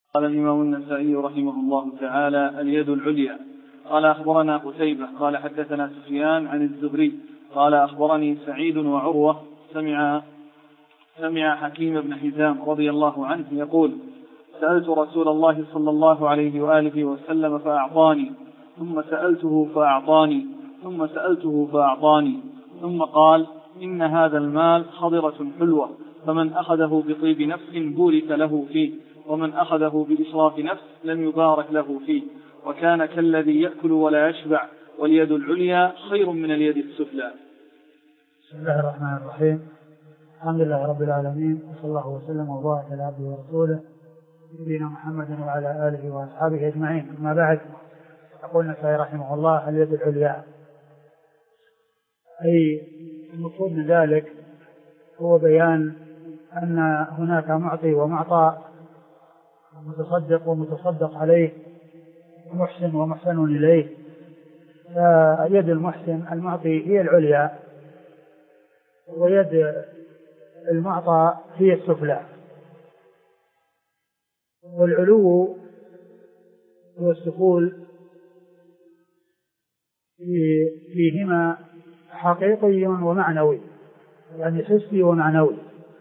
قال الإمام النسائي رحمه الله تعالى: اليد العليا. قال أخبرنا قتيبة قال حدثنا سفيان عن الزهري قال أخبرني سعيد وعروة سمع حكيم بن حزام رضي الله عنه يقول: سألت رسول الله صلى الله عليه وآله وسلم فأعطاني، ثم سألته فأعطاني، ثم سألته فأعطاني، ثم قال: إن هذا المال خضرة حلوة، فمن أخذه بطيب نفس بورك له فيه، ومن أخذه بإسراف نفس لم يبارك له فيه، وكان كالذي يأكل ولا يشبع، واليد العليا خير من اليد السفلى. بسم الله الرحمن الرحيم. الحمد لله رب العالمين، وصلى الله وسلم وبارك على عبده ورسوله نبينا محمد وعلى آله وأصحابه أجمعين. أما بعد، يقول النسائي رحمه الله: اليد العليا، أي المقصود من ذلك هو بيان أن هناك معطي ومعطى، متصدق ومتصدق عليه، محسن ومحسن إليه. فيد المحسن المعطي هي العليا، ويد المعطى هي السفلى. والعلو والسفول فيهما حقيقي ومعنوي، يعني حسي ومعنوي.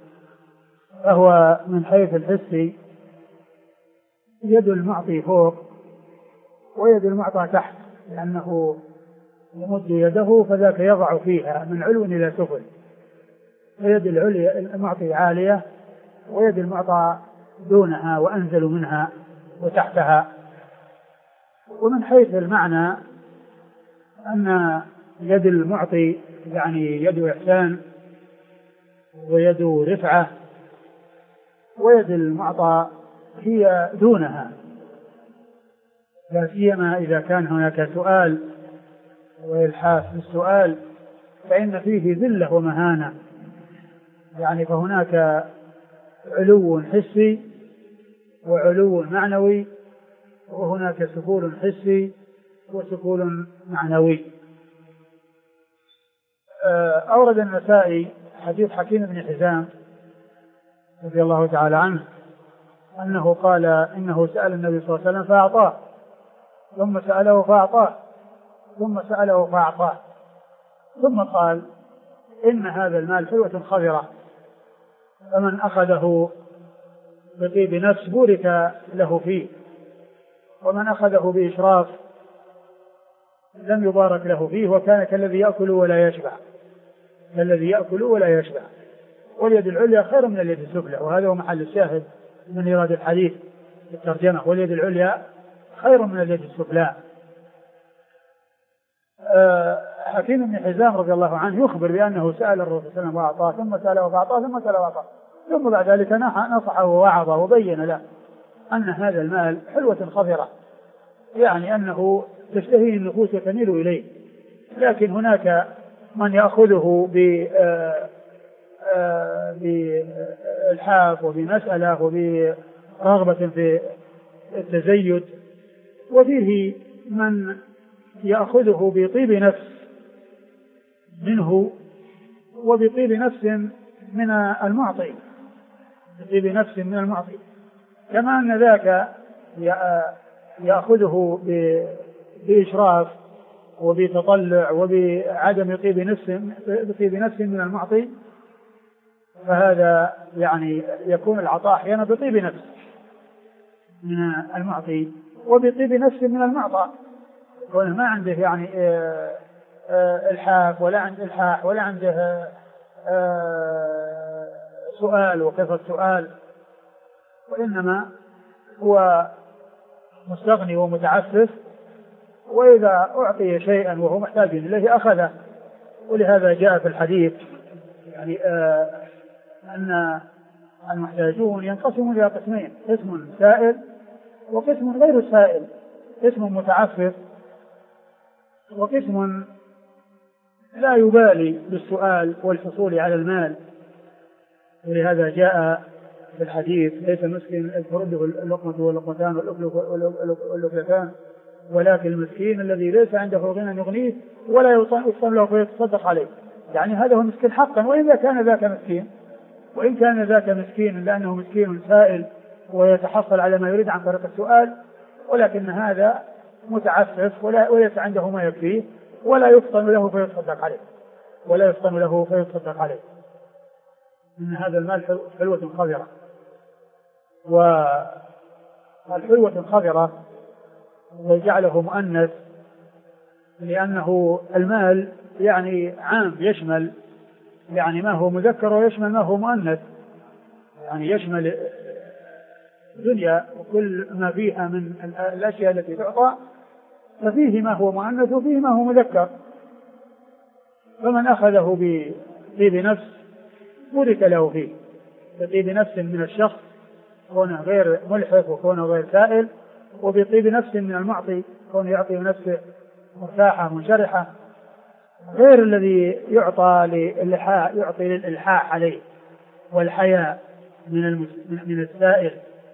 فهو من حيث الحسي يد المعطي فوق ويد المعطى تحت، لأنه يمد يده فذاك يضع فيها من علو إلى سفل، فيد العليا المعطي عالية، ويد المعطى دونها وأنزل منها وتحتها. ومن حيث المعنى أن يد المعطي يعني يد إحسان ويد رفعة، ويد المعطى هي دونها، لا سيما إذا كان هناك سؤال وإلحاح بالسؤال فإن فيه ذلة ومهانة، يعني فهناك علو حسي وعلو معنوي، وهناك سفول حسي وسفول معنوي. أورد النسائي حديث حكيم بن حزام رضي الله تعالى عنه أنه قال إنه سأل النبي صلى الله عليه وسلم فأعطاه، ثم سأله فأعطاه، ثم سأله فأعطاه، ثم قال: إن هذا المال حلوة خضرة، فمن أخذه بطيب نفس بورك له فيه، ومن أخذه بإشراف لم يبارك له فيه، وكان كالذي يأكل ولا يشبع، كالذي يأكل ولا يشبع. واليد العليا خير من اليد السفلى، وهذا هو محل الشاهد من إيراد الحديث في الترجمة: واليد العليا خير من اليد السفلى. حكيم بن حزام رضي الله عنه يخبر بأنه سأل الرسول صلى الله عليه وسلم وأعطاه، ثم سأله فأعطاه، ثم سأله وأعطاه، ثم بعد ذلك نصحه ووعظه وبين له أن هذا المال حلوة خضرة، يعني أنه تشتهي النفوس وتميل إليه، لكن هناك من يأخذه بالحاف وبمسألة وبرغبة في التزيد، وفيه من يأخذه بطيب نفس منه وبطيب نفس من المعطي، بطيب نفس من المعطي، كما أن ذاك يأخذه بإشراف وبتطلع وبعدم طيب نفس من المعطي، فهذا يعني يكون العطاء أحيانا بطيب نفس من المعطي وبطيب نفس من المعطى، ما عنده يعني الحاح ولا عنده سؤال وكثرة سؤال، وإنما هو مستغني ومتعفف، وإذا أعطي شيئا وهو محتاج إليه أخذه. ولهذا جاء في الحديث يعني أن المحتاجون ينقسمون إلى قسمين: قسم سائل وقسم غير سائل، قسم متعفف وقسم لا يبالي بالسؤال والحصول على المال. ولهذا جاء في الحديث: ليس مسكين ترده اللقمة واللقمتان واللقمتان، ولكن المسكين الذي ليس عنده غنى يغنيه ولا يصل له فيتصدق عليه. يعني هذا هو مسكين حقا، وإن كان ذاك مسكين لأنه مسكين سائل ويتحصل على ما يريد عن طريق السؤال، ولكن هذا متعفف وليس عنده ما يكفيه، ولا يفطن له فيتصدق عليه، إن هذا المال حلوة خضرة. والحلوة خضرة وجعله مؤنث لأنه المال يعني عام، يشمل يعني ما هو مذكر ويشمل ما هو مؤنث، يعني يشمل الدنيا وكل ما فيها من الأشياء التي تعطى، ففيه ما هو مؤنث وفيه ما هو مذكر. فمن أخذه بطيب نفس بورك له فيه، بطيب نفس من الشخص كونه غير ملحف وكونه غير سائل، وبطيب نفس من المعطي كونه يعطي نفسه مرتاحة منشرحة، غير الذي يعطي للإلحاح عليه والحياء من السائل،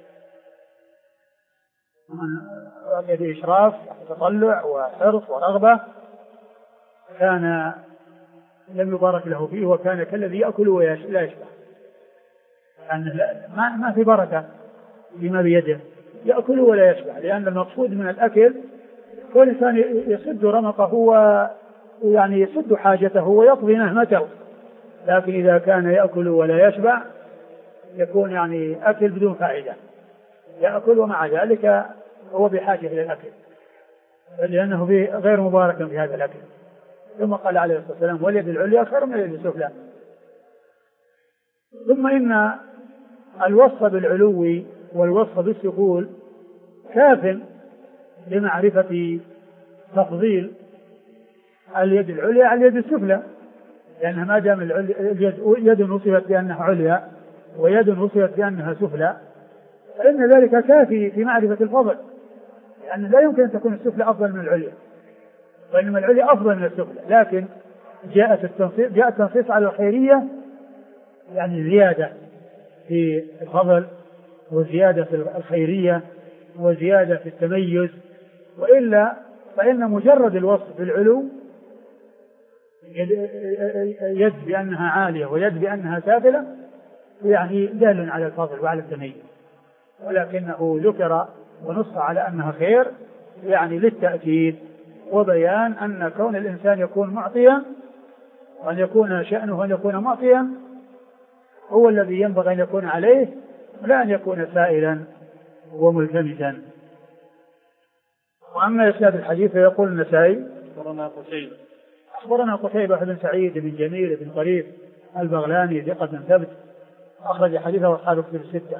من بإشراف وتطلع وحرص ورغبة كان لم يبارك له فيه، وكان كالذي يأكل ولا يشبع، يعني ما في بركة بما بيده، يأكل ولا يشبع، لأن المقصود من الأكل هو الإنسان يسد رمقه ويعني يسد حاجته ويقضي نهمته، لكن إذا كان يأكل ولا يشبع يكون يعني أكل بدون فائدة، يأكل ومع ذلك هو بحاجة إلى الأكل، لأنه غير مبارك في هذا الأكل. ثم قال عليه الصلاة والسلام: واليد العليا خير من اليد السفلى. ثم إن الوصف بالعلو والوصف بالسفول كاف لمعرفة تفضيل اليد العليا على اليد السفلى، لأنها ما دام يد وصفت بأنها عليا ويد وصفت بأنها سفلى فإن ذلك كافي في معرفة الفضل، لأن لا يمكن أن تكون السفلى أفضل من العليا، وإنما العليا أفضل من السفلى، لكن جاء التنصيص على الخيرية، يعني زيادة في الفضل وزيادة في الخيرية وزيادة في التميز، وإلا فإن مجرد الوصف بالعلو يد بأنها عالية ويد بأنها سافلة يعني دال على الفضل وعلى التميز، ولكنه ذكر ونص على أنها خير يعني للتأكيد وبيان أن كون الإنسان يكون معطيا وأن يكون شأنه أن يكون معطيا هو الذي ينبغي أن يكون عليه، لا أن يكون سائلا وملتمسا. وأما إسناد الحديث فيقول النسائي: أخبرنا قتيبة بن سعيد بن جميل بن طريف البغلاني ثقة ثبت أخرج حديثه أصحاب الكتب الستة.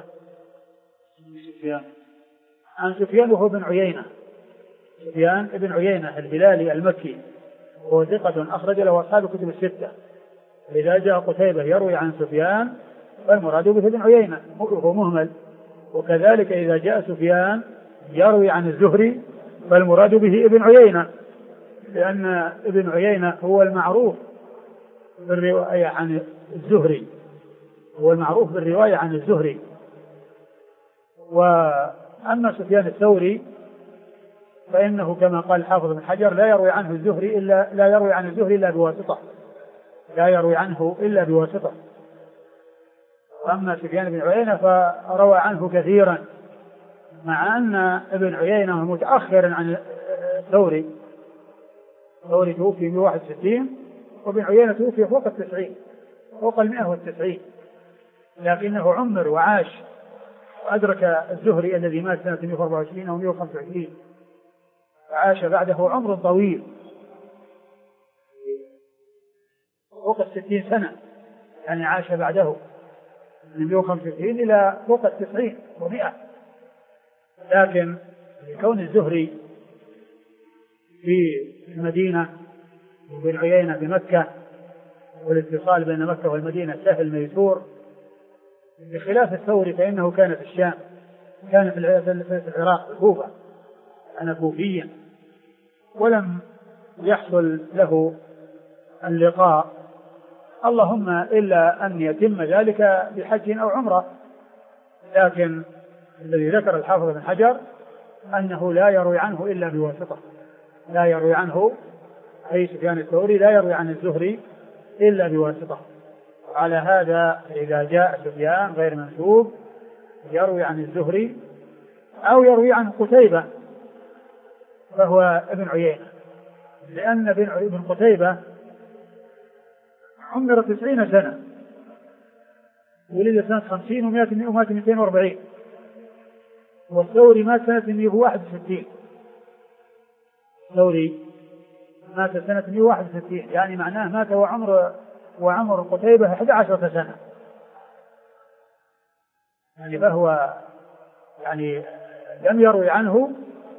عن سفيان وهو بن عيينة، سفيان بن عيينة الهلالي المكي وهو ثقة أخرج له أصحاب الكتب الستة. إذا جاء قتيبة يروي عن سفيان فالمراد به ابن عيينة وهو مهمل، وكذلك إذا جاء سفيان يروي عن الزهري فالمراد به ابن عيينة، لأن ابن عيينة هو المعروف بالرواية عن الزهري، هو المعروف بالرواية عن الزهري. وأما سفيان الثوري فإنه كما قال الحافظ بن حجر لا يروي عنه الزهري إلا بواسطة، لا يروي عنه إلا بواسطة. وأما سفيان بن عيينة فروى عنه كثيرا، مع أن ابن عيينة متأخر عن الثوري، الثوري توفي 161 وابن عيينة توفي فوق 190، لكنه عمر وعاش وأدرك الزهري الذي مات سنة 124 أو 125، فعاش بعده عمر طويل فوق 60 سنة، يعني عاش بعده من 125 إلى فوق 90 و100. لكن لكون الزهري في المدينة وبن عيينة بمكة والاتصال بين مكة والمدينة سهل ميسور، بخلاف الثوري فإنه كان في الشام، كان في العراق كوفة، أنا كوفيا، ولم يحصل له اللقاء اللهم إلا أن يتم ذلك بحج أو عمرة. لكن الذي ذكر الحافظ بن حجر أنه لا يروي عنه إلا بواسطة، لا يروي عنه أي سفيان الثوري لا يروي عن الزهري إلا بواسطة. على هذا إذا جاء سفيان غير منسوب يروي عن الزهري أو يروي عن قتيبة فهو ابن عيينة، لأن ابن قتيبة عمر 90 سنة، ولد سنة 50 ومات 240، والثوري مات سنة 161. الثوري مات سنة 161، يعني معناه مات وعمر قتيبة 11 سنة، يعني فهو يعني لم يروي عنه.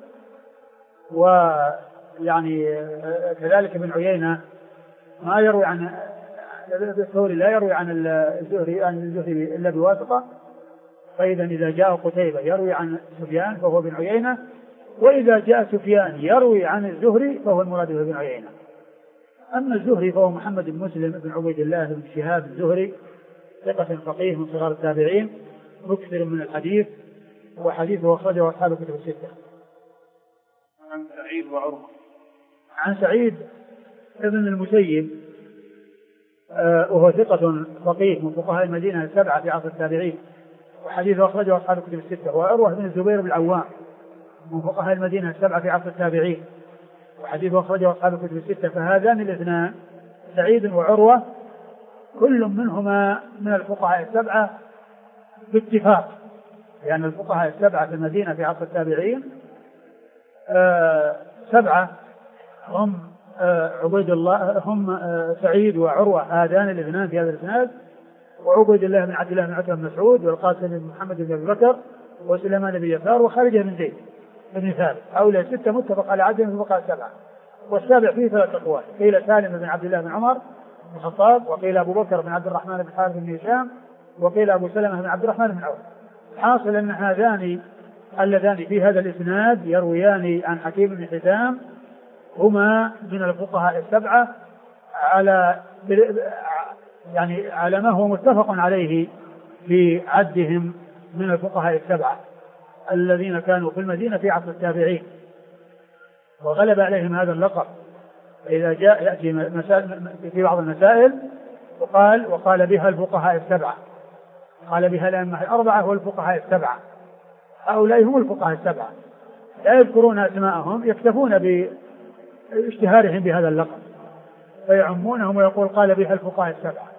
ويعني كذلك ابن عيينة ما يروي عن الثوري، لا يروي عن الزهري إلا بواسطة. فإذا إذا جاء قتيبة يروي عن سفيان فهو ابن عيينة، وإذا جاء سفيان يروي عن الزهري فهو المراد به ابن عيينة. أما الزهري فهو محمد بن مسلم بن عبيد الله بن شهاب الزهري، ثقة فقيه من صغار التابعين، مكثر من الحديث، وحديثه أخرجه أصحاب الكتب الستة. عن سعيد وعروة. عن سعيد ابن المسيب وهو ثقة فقيه من فقهاء المدينة السبعة في عصر التابعين، وحديثه أخرجه أصحاب الكتب الستة. وعروة بن الزبير بن العوام من فقهاء المدينة السبعة في عصر التابعين، وحديثه أخرجه أصحاب الكتب الستة. فهذان الاثنان سعيد وعروة كل منهما من الفقهاء السبعة باتفاق، لأن الفقهاء السبعة في المدينة في عصر التابعين سبعة هم عبيد الله، هم سعيد وعروة هذان الاثنان في هذا الإسناد، وعبيد الله بن عبد الله بن عتبة بن مسعود، والقاسم بن محمد بن أبي بكر، وسليمان بن يسار، وخارجة بن زيد بن ثابت. هؤلاء ستة متفق على عددهم في الفقهاء السبعة. والسابع فيه 3 أقوال، قيل سالم بن عبد الله بن عمر بن الخطاب، وقيل أبو بكر بن عبد الرحمن بن حارث بن هشام، وقيل أبو سلمة بن عبد الرحمن بن عوف. حاصل أن هذان اللذان في هذا الإسناد يرويان عن حكيم بن حزام هما من الفقهاء السبعة على ما هو متفق عليه في عدهم من الفقهاء السبعة الذين كانوا في المدينة في عصر التابعين، وغلب عليهم هذا اللقب. إذا جاء يأتي في بعض المسائل وقال بها الفقهاء السبعة، قال بها الأئمة الأربعة والفقهاء السبعة. هؤلاء هم الفقهاء السبعة، لا يذكرون أسماءهم، يكتفون باشتهارهم بهذا اللقب فيعمونهم ويقول قال بها الفقهاء السبعة.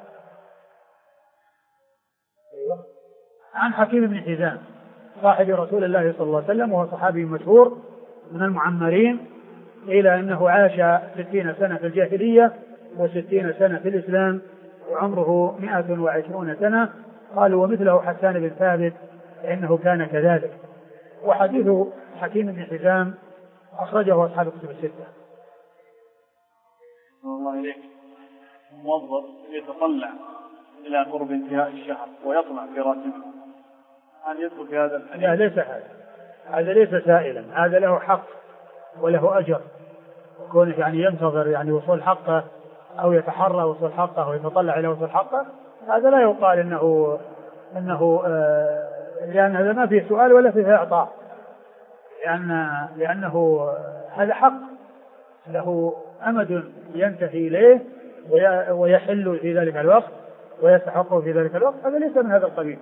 عن حكيم بن حزام صاحب رسول الله صلى الله عليه وسلم، وهو صحابي مشهور من المعمرين، إلى أنه عاش 60 سنة في الجاهلية و60 سنة في الإسلام، وعمره 120 سنة. قالوا ومثله حسان بن ثابت فإنه كان كذلك. وحديث حكيم بن حزام أخرجه أصحاب الكتب الستة. الله إليك، موظف يتطلع إلى قرب انتهاء الشهر ويطمع في راتبه، هل يدخل في هذا الحديث؟ لا، ليس هذا ليس سائلا، هذا له حق وله أجر، كونه يعني ينتظر وصول حقه أو يتحرى وصول حقه أو يتطلع إلى وصول حقه، هذا لا يقال إنه لأن هذا ما فيه سؤال ولا فيه إعطاء، لأنه هذا حق له أمد ينتهي إليه ويحل في ذلك الوقت ويستحقه في ذلك الوقت، هذا ليس من هذا القبيل.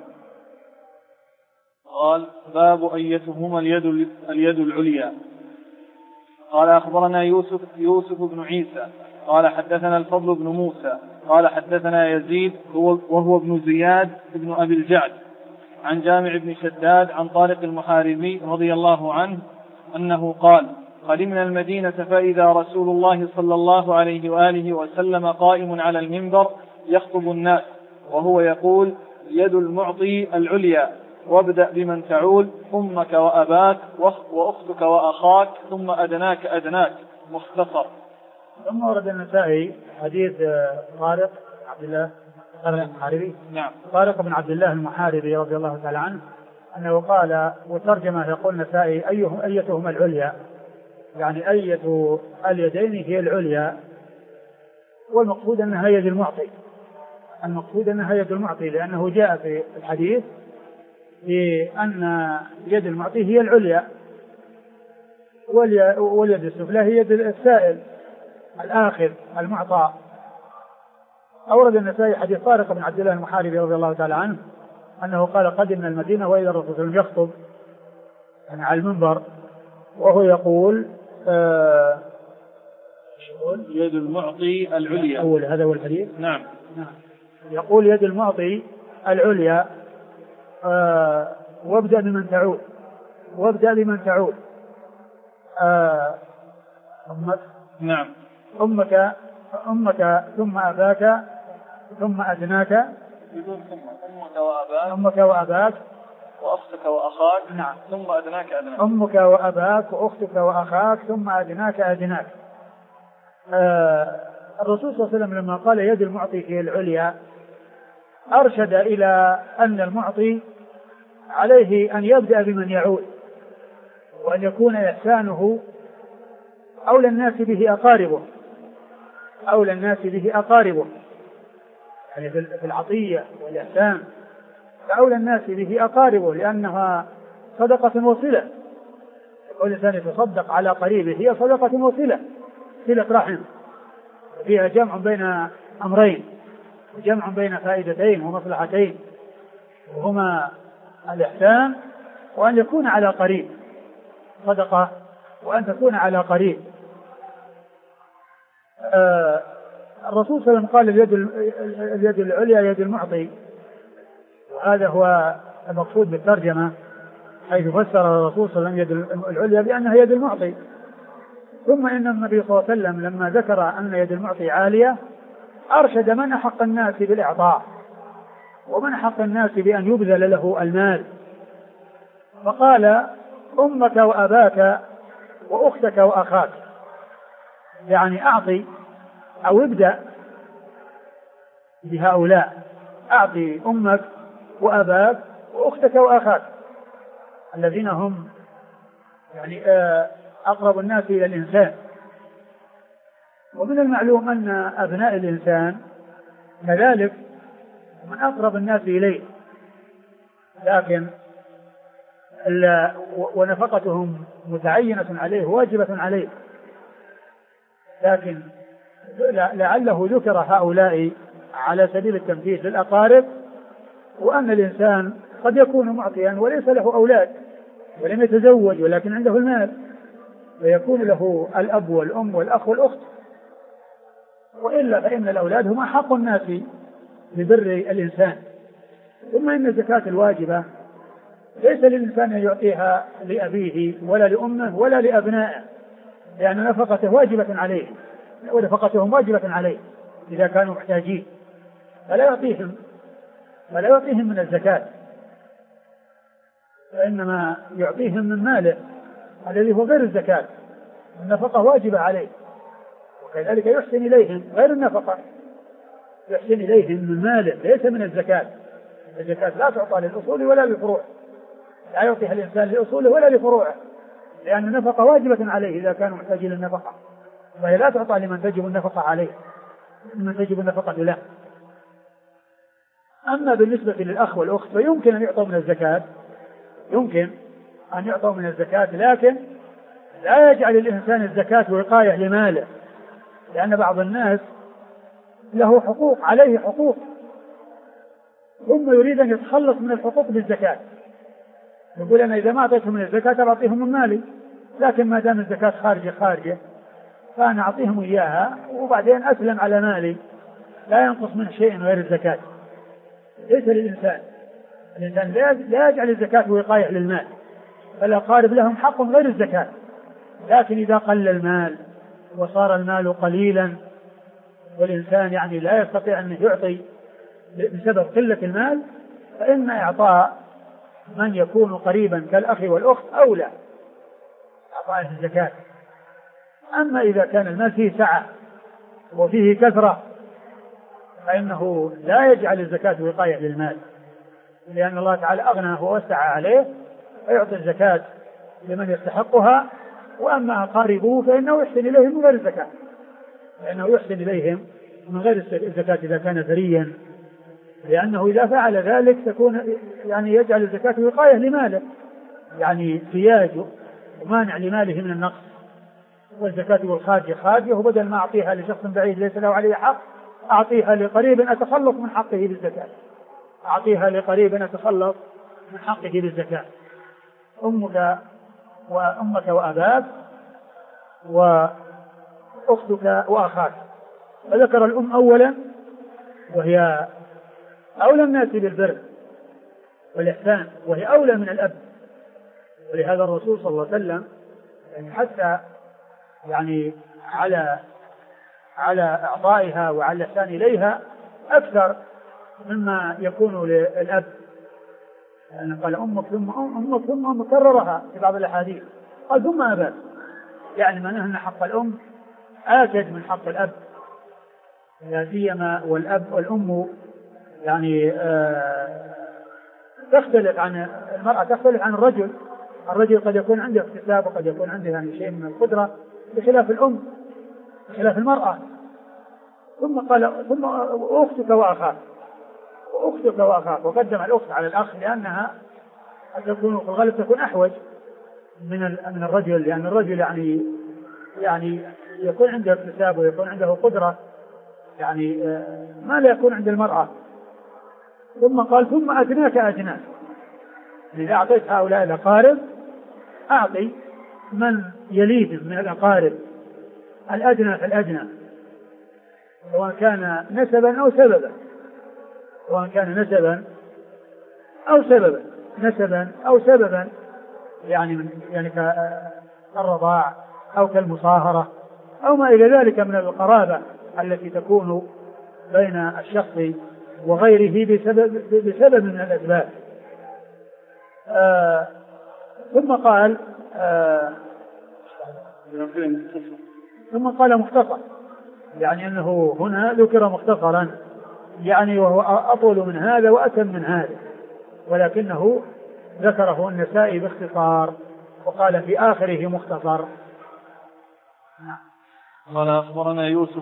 قال باب أيتهما اليد العليا. قال أخبرنا يوسف بن عيسى قال حدثنا الفضل بن موسى قال حدثنا يزيد وهو ابن زياد بن أبي الجعد عن جامع بن شداد عن طارق المحاربي رضي الله عنه أنه قال قدمنا المدينة فإذا رسول الله صلى الله عليه وآله وسلم قائم على المنبر يخطب الناس وهو يقول يد المعطي العليا، وابدأ بمن تعول، أمك وأباك وأختك وأخاك ثم أدناك أدناك. مختصر. ثم ورد النسائي حديث طارق عبد الله المحاربي. نعم. طارق بن عبد الله المحاربي رضي الله تعالى عنه أنه قال، وترجمه يقول النسائي أيتهما العليا، يعني أية اليدين هي العليا، والمقصود أنها يد المعطي، لأنه جاء في الحديث بأن يد المعطي هي العليا واليد السفلى هي يد السائل الآخذ المعطى. أورد النسائي حديث طارق بن عبد الله المحاربي رضي الله تعالى عنه أنه قال قدمنا المدينة وإذا الرسول صلى الله عليه وسلم يخطب يعني على المنبر وهو يقول يد المعطي العليا. هذا هو الحديث. نعم. يقول يد المعطي العليا وابدأ بمن تعود نعم. أمك ثم أباك ثم أدناك أمك وأباك وأختك وأخاك. نعم. ثم أدناك أدناك. أمك وأباك وأختك وأخاك ثم أدناك أدناك. الرسول صلى الله عليه وسلم لما قال يد المعطي هي العليا أرشد إلى أن المعطي عليه أن يبدأ بمن يعود وأن يكون إحسانه أولى الناس به أقاربه يعني في العطية والإحسان فأولى الناس به أقاربه لأنها صدقة وصلة. كل إنسان يتصدق على قريبه هي صدقة وصلة صلة رحم فيها جمع بين أمرين جمع بين فائدتين ومصلحتين وهما الإحسان وأن يكون على قريب صدقة وأن تكون على قريب. الرسول صلى الله عليه وسلم قال اليد العليا يد المعطي وهذا هو المقصود بالترجمة حيث فسر الرسول صلى الله عليه وسلم يد العليا بأنها يد المعطي. ثم إن النبي صلى الله عليه وسلم لما ذكر أن يد المعطي عالية أرشد من أحق الناس بالإعطاء ومن أحق الناس بأن يبذل له المال فقال أمك وأباك وأختك وأخاك يعني أعطي أو ابدأ بهؤلاء أعطي أمك وأباك وأختك وأخاك الذين هم يعني أقرب الناس إلى الإنسان. ومن المعلوم أن أبناء الإنسان كذلك من أقرب الناس إليه لكن ونفقتهم متعينة عليه واجبة عليه لكن لعله ذكر هؤلاء على سبيل التمثيل للأقارب وأن الإنسان قد يكون معطيا وليس له أولاد ولم يتزوج ولكن عنده المال فيكون له الأب والأم والأخ والأخت وإلا فإن الأولاد هم أحق الناس ببر الإنسان. ثم إن الزكاة الواجبة ليس للإنسان أن يعطيها لأبيه ولا لأمه ولا لأبنائه لأن نفقته واجبة عليه ونفقتهم واجبة عليه إذا كانوا محتاجين فلا يعطيهم من الزكاة وإنما يعطيهم من ماله الذي هو غير الزكاة النفقة واجبة عليه وكذلك يحسن إليهم غير النفقة يحسن إليهم من ماله ليس من الزكاة. الزكاة لا تعطى للأصول ولا للفروع لا يعطيها الإنسان لأصوله ولا لفروعه لأن النفقة واجبة عليه إذا كانوا محتاجين للنفقة وهي لا تعطى لمن تجب النفقة عليه من تجب النفقة له. أما بالنسبة للأخ والأخت فيمكن أن يعطوا من الزكاة لكن لا يجعل الإنسان الزكاة وقاية لماله لأن بعض الناس له حقوق عليه حقوق ثم يريد أن يتخلص من الحقوق بالزكاة يقول أنا إذا ما أعطيتهم من الزكاة أعطيهم من مالي لكن ما دام الزكاة خارجة فأنا أعطيهم إياها وبعدين أسلم على مالي لا ينقص من شيء غير الزكاة. ليس للإنسان الإنسان لا يجعل الزكاة وقاية للمال فالأقارب لهم حق غير الزكاة لكن إذا قل المال وصار المال قليلا والإنسان يعني لا يستطيع أن يعطي بسبب قلة المال فإن إعطاء من يكون قريبا كالأخ والأخت أولى إعطاء الزكاة. أما إذا كان المال فيه سعة وفيه كثرة فإنه لا يجعل الزكاة وقاية للمال لأن الله تعالى أغنى ووسع عليه فيعطي الزكاة لمن يستحقها وأما أقاربه فإنه يحسن إليهم من غير الزكاة الزكاة إذا كان ثريا لأنه إذا فعل ذلك تكون يعني يجعل الزكاة وقاية لماله يعني سياج ومانع لماله من النقص والزكاة والخارجة وبدل ما أعطيها لشخص بعيد ليس له عليه حق أعطيها لقريب أتخلص من حقه بالزكاة أعطيها لقريب يتخلص من حقه بالزكاة، أمك وأباك وأختك وأخاك. فذكر الأم أولا وهي أولى الناس بالبر والإحسان، وهي أولى من الأب. ولهذا الرسول صلى الله عليه وسلم يعني حتى يعني على إعطائها وعلى الإحسان إليها أكثر مما يكون للأب، يعني قال أمك ثم كررها في بعض الأحاديث، قال ثم أباك، يعني معناه أن حق الأم آكد من حق الأب، لا سيما والأب والأم يعني تختلف عن المرأة، تختلف عن الرجل. الرجل قد يكون عنده اكتساب وقد يكون عنده يعني شيء من القدرة، بخلاف الأم بخلاف المرأة. ثم قال ثم أختك وأخاك، وقدم الأخت على الأخ لأنها تكون في الغالب تكون أحوج من الرجل، لأن الرجل يعني يكون عنده اكتساب ويكون عنده قدرة يعني ما لا يكون عند المرأة. ثم قال ثم أدناك، إذا أعطيت هؤلاء الأقارب أعطي من يليهم من الأقارب الأدنى فالأدنى، سواء كان نسبا أو سببا يعني كالرضاع أو كالمصاهرة أو ما إلى ذلك من القرابة التي تكون بين الشخص وغيره بسبب من الأسباب. ثم قال مختصر، يعني أنه هنا ذكر مختصرا، يعني وهو أطول من هذا وأتم من هذا، ولكنه ذكره النسائي باختصار وقال في آخره مختصر. قال أخبرنا يوسف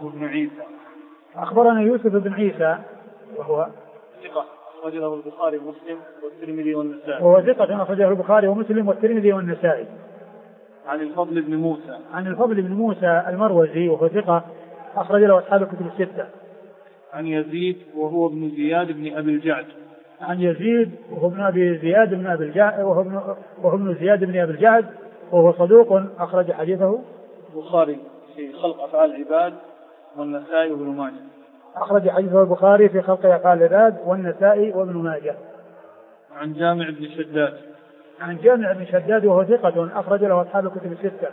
بن عيسى وهو ثقة أخرجه البخاري ومسلم والترمذي والنسائي. وهو ثقة أخرجه البخاري ومسلم والترمذي والنسائي. عن الفضل بن موسى المروزي وهو ثقة أخرج له أصحاب الكتب الستة. عن يزيد وهو ابن زياد بن أبي الجعد. عن يزيد وهو ابن زياد بن أبي الجعد وهو صدوق أخرج حديثه البخاري في خلق أفعال العباد والنسائي وابن ماجه. أخرج حديثه البخاري في خلق أفعال العباد والنسائي وابن ماجه. عن جامع بن شداد وهو ثقة أخرج له أصحاب الكتب الستة.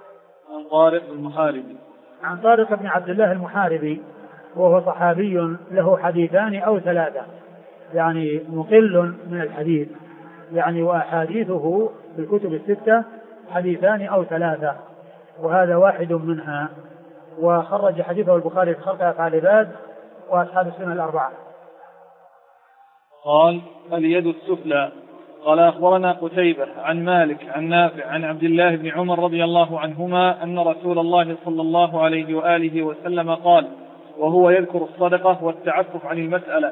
عن طارق بن عبد الله المحاربي وهو صحابي له حديثان أو ثلاثة، يعني مقل من الحديث، يعني وأحاديثه في الكتب الستة حديثان أو ثلاثة، وهذا واحد منها. وخرج حديثه البخاري في خلق أفعال العباد وأصحاب السنن الأربعة. قال اليد السفلى. قال أخبرنا قتيبة عن مالك عن نافع عن عبد الله بن عمر رضي الله عنهما أن رسول الله صلى الله عليه وآله وسلم قال وهو يذكر الصدقة والتعفف عن المسألة: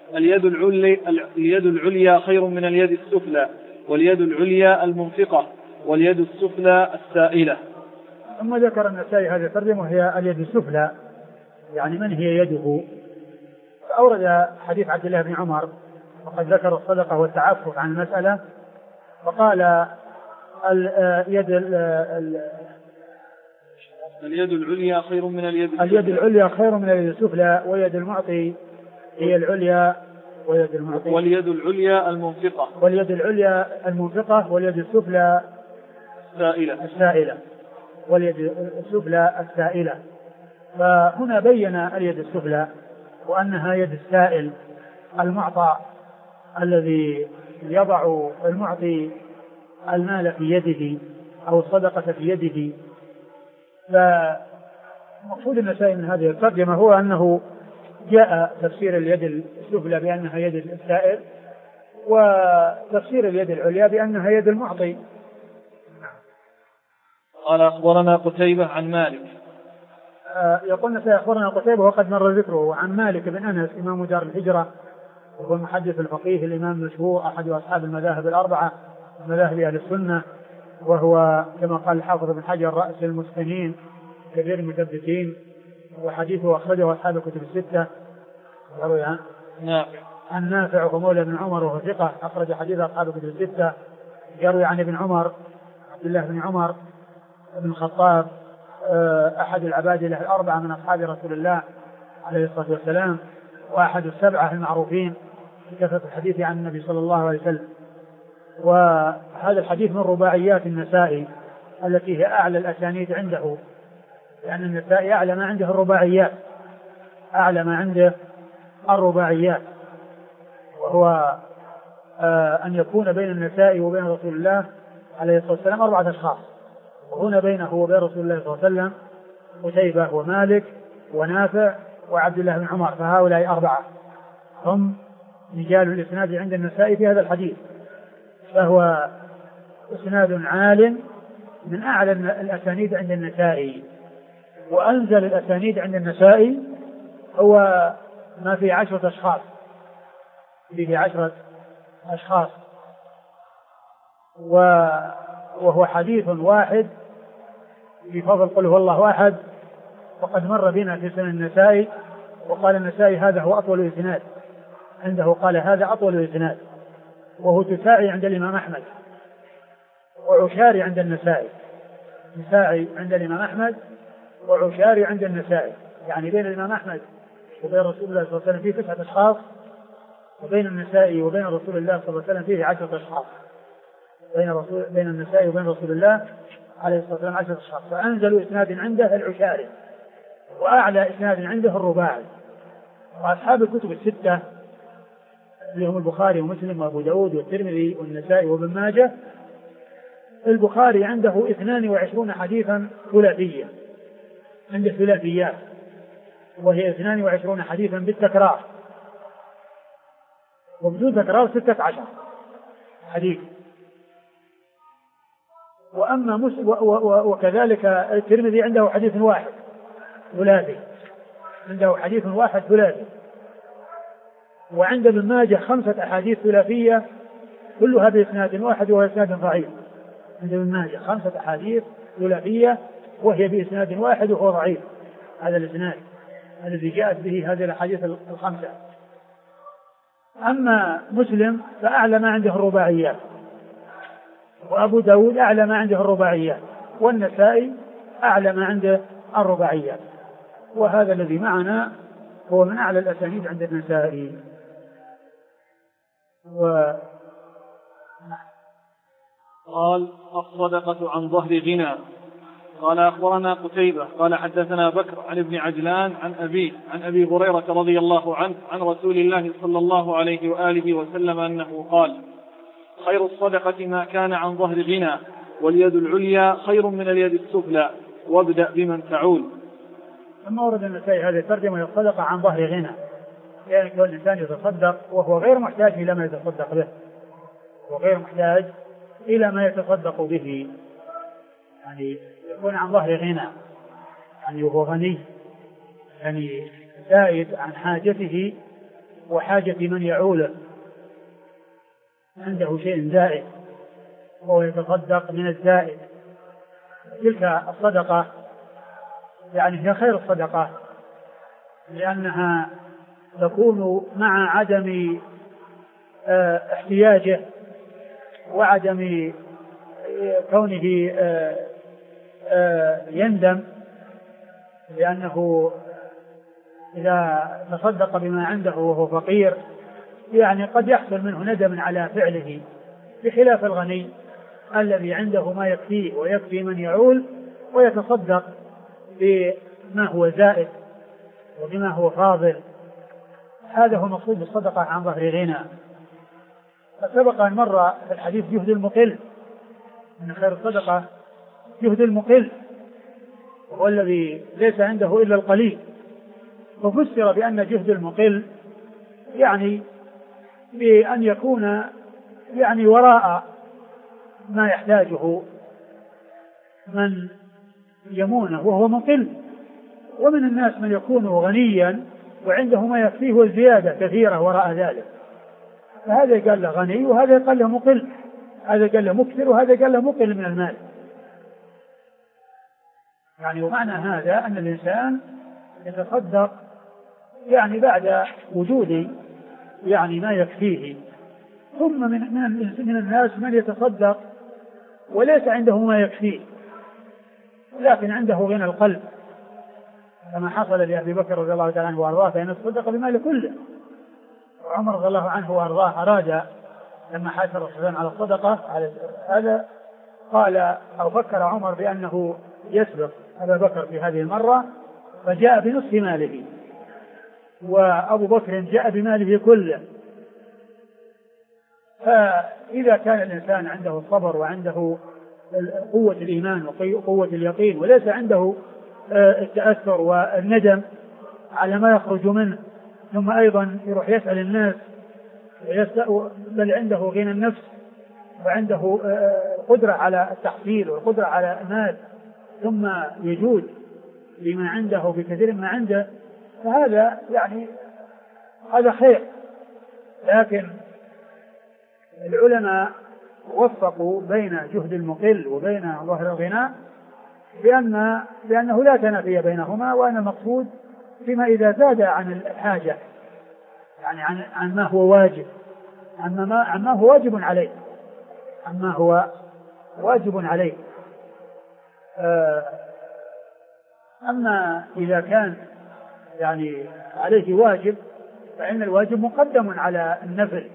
اليد العليا خير من اليد السفلى، واليد العليا المنفقة، واليد السفلى السائلة. ثم ذكر النسائي هذه الترجمة وهي اليد السفلى، يعني من هي يده. فأورد حديث عبد الله بن عمر وقد ذكر الصدقة والتعفف عن المسألة، وقال اليد العليا خير من اليد السفلى، ويد المعطي هي العليا، واليد العليا المنفقة، واليد السفلى السائلة، واليد السفلى السائلة. فهنا بين اليد السفلى وأنها يد السائل المعطى، الذي يضع المعطي المال في يده أو الصدقة في يده. فمقصود النسائي من هذه الترجمة هو أنه جاء تفسير اليد السفلى بأنها يد السائل، وتفسير اليد العليا بأنها يد المعطي. قال أخبرنا قتيبة عن مالك. يقول النسائي أخبرنا قتيبة وقد مر ذكره عن مالك بن أنس إمام دار الهجرة، وهو المحدث الفقيه الإمام المشهور أحد أصحاب المذاهب الأربعة مذاهب أهل السنة، وهو كما قال الحافظ بن حجر رأس المسلمين كبير المثبتين، وحديثه أخرجه أصحاب الكتب الستة. نافع عن نافع وهو مولى بن عمر وهو ثقة أخرج حديث أصحاب الكتب الستة. يروي عن ابن عمر عبد الله بن عمر بن الخطاب أحد العبادلة الأربعة من أصحاب رسول الله عليه الصلاة والسلام، وأحد السبعة المعروفين بكثرة الحديث عن النبي صلى الله عليه وسلم. وهذا الحديث من رباعيات النسائي التي هي أعلى الأسانيد عنده، لأن النسائي أعلى ما عنده الرباعيات، أعلى ما عنده الرباعيات، وهو أن يكون بين النسائي وبين رسول الله عليه الصلاة والسلام 4 أشخاص، وهنا بينه وبين رسول الله صلى الله عليه وسلم قتيبة ومالك ونافع وعبد الله بن عمر، فهؤلاء 4 هم رجال الإسناد عند النسائي في هذا الحديث، فهو إسناد عال من أعلى الأسانيد عند النسائي. وأنزل الأسانيد عند النسائي هو ما في 10 أشخاص، فيه 10 أشخاص، وهو حديث واحد في فضل قل هو الله أحد، وقد مر بنا في سنن النسائي، وقال النسائي هذا هو أطول إسناد عنده، قال هذا أطول إسناد، وهو تساعي عند الإمام أحمد وعشاري عند النسائي، تساعي عند الإمام أحمد وعشاري عند النسائي، يعني بين الإمام أحمد وبين رسول الله صلى الله عليه وسلم فيه 9 أشخاص، وبين النسائي وبين رسول الله صلى الله عليه وسلم فيه 10 أشخاص، بين النسائي وبين رسول الله عليه الصلاة والسلام 10 أشخاص. فأنزل إسناد عنده العشاري، وأعلى إسناد عنده الرباعي. وأصحاب الكتب الستة اللي هم البخاري ومسلم وأبو داود والترمذي والنسائي وابن ماجه، البخاري عنده 22 حديثا ثلاثية، عنده ثلاثيات، وهي 22 حديثا بالتكرار، وبدون تكرار 16 حديث. وأما وكذلك الترمذي عنده حديث واحد ثلاثي، عنده حديث واحد ثلاثي. وعند ابن ماجه 5 أحاديث ثلاثية كلها بإسناد واحد وهو إسناد ضعيف. عند ابن ماجه 5 أحاديث ثلاثية وهي بإسناد واحد وهو ضعيف، هذا الإسناد الذي جاءت به هذه الأحاديث 5. أما مسلم فأعلى ما عنده الرباعيات، وأبو داود أعلى ما عنده الرباعيات، والنسائي أعلى ما عنده الرباعيات، وهذا الذي معنا هو من أعلى الأسانيد عند النسائي. قال الصدقة عن ظهر غنى. قال أخبرنا قتيبة قال حدثنا بكر عن ابن عجلان عن أبي هريرة رضي الله عنه عن رسول الله صلى الله عليه وآله وسلم أنه قال خير الصدقة ما كان عن ظهر غنى، واليد العليا خير من اليد السفلى، وابدأ بمن تعول. ثم ورد النسائي هذه الترجمة الصدقة عن ظهر غنى، يعني كل إنسان يتصدق وهو غير محتاج إلى ما يتصدق به، وغير محتاج إلى ما يتصدق به، يعني يكون عن ظهر غنى، يعني هو غني، يعني زائد عن حاجته وحاجة من يعوله، عنده شيء زائد وهو يتصدق من الزائد. تلك الصدقة يعني هي خير الصدقة، لأنها تكون مع عدم احتياجه وعدم كونه يندم، لأنه إذا تصدق بما عنده وهو فقير يعني قد يحصل منه ندم على فعله، بخلاف الغني الذي عنده ما يكفيه ويكفي من يعول ويتصدق بما هو زائد وبما هو فاضل. هذا هو مقصود بالصدقة عن ظهر غنى. فسبق أن مر في الحديث جهد المقل، من خير الصدقة جهد المقل، وهو الذي ليس عنده إلا القليل، وفسر بأن جهد المقل يعني بأن يكون يعني وراء ما يحتاجه من يمونه وهو مقل. ومن الناس من يكون غنيا وعنده ما يكفيه والزيادة كثيرة وراء ذلك، فهذا قال له غني وهذا قال له مقل، هذا قال له مكثر وهذا قال له مقل من المال. يعني ومعنى هذا أن الإنسان يتصدق يعني بعد وجود يعني ما يكفيه. ثم من الناس من يتصدق وليس عنده ما يكفيه لكن عنده غنى القلب، كما حصل لأبي بكر رضي الله تعالى عنه وأرضاه فإنه تصدق بماله كله. وعمر رضي الله عنه وأرضاه أراد لما حاث الرسول على الصدقة على هذا قال أو فكر عمر بأنه يسبق أبا بكر في هذه المرة فجاء بنصف ماله وأبو بكر جاء بماله كله. فإذا كان الإنسان عنده الصبر وعنده قوة الإيمان وقوة اليقين وليس عنده التأثر والندم على ما يخرج منه، ثم أيضا يروح يسأل الناس بل عنده غنى النفس وعنده قدرة على التحصيل والقدرة على المال ثم يجود بما عنده بكثير ما عنده، فهذا يعني هذا خير. لكن العلماء وفقوا بين جهد المقل وبين ظهر الغناء بأنه لا تنافي بينهما، وأن المقصود فيما إذا زاد عن الحاجة يعني عن ما هو واجب عن ما هو واجب عليه عما هو واجب عليه. أما إذا كان يعني عليه واجب فإن الواجب مقدم على النفل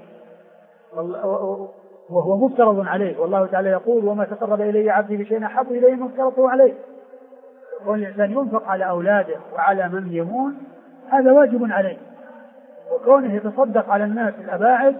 وهو مفترض عليه، والله تعالى يقول وما تقرب إلي عبدي بشيء أحب إليه ما افترضته عليه. والإنسان ينفق على أولاده وعلى من يمون هذا واجب عليه، وكونه يتصدق على الناس الأباعد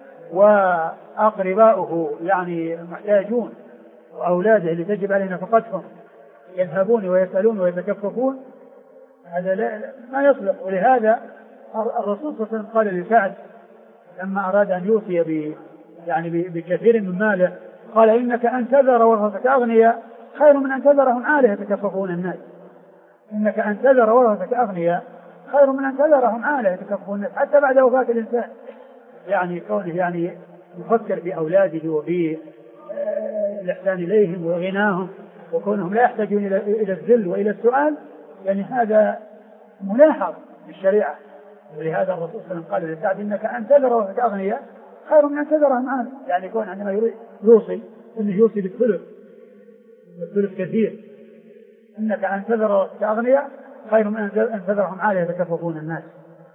وأقرباؤه يعني محتاجون وأولاده اللي تجب عليه نفقتهم يذهبون ويسألون ويتكففون هذا ما يصلح. ولهذا الرسول صلى الله عليه وسلم قال لسعد لما أراد أن يوصي بكثير من ماله قال إنك أن تذر ورثتك أغنياء خير من أن تذرهم عالة يتكففون الناس. إنك أن تذر ورثتك أغنياء خير من أن تذرهم عالة يتكففون الناس. حتى بعد وفاة الإنسان يعني كونه يعني يفكر في أولاده وفي الإحسان إليهم وغناهم وكونهم لا يحتاجون إلى الذل وإلى السؤال، يعني هذا ملاحظ في الشريعة. ولهذا الرسول صلى الله عليه وسلم قال لسعد إنك أن تذر ورثتك أغنياء خير من أن تذرهم عالة، يعني يكون عندما يوصي إنه يوصي بالثلث كثير. إنك أن تذر ورثتك أغنياء خير من أن تذرهم عالة يتكففون الناس.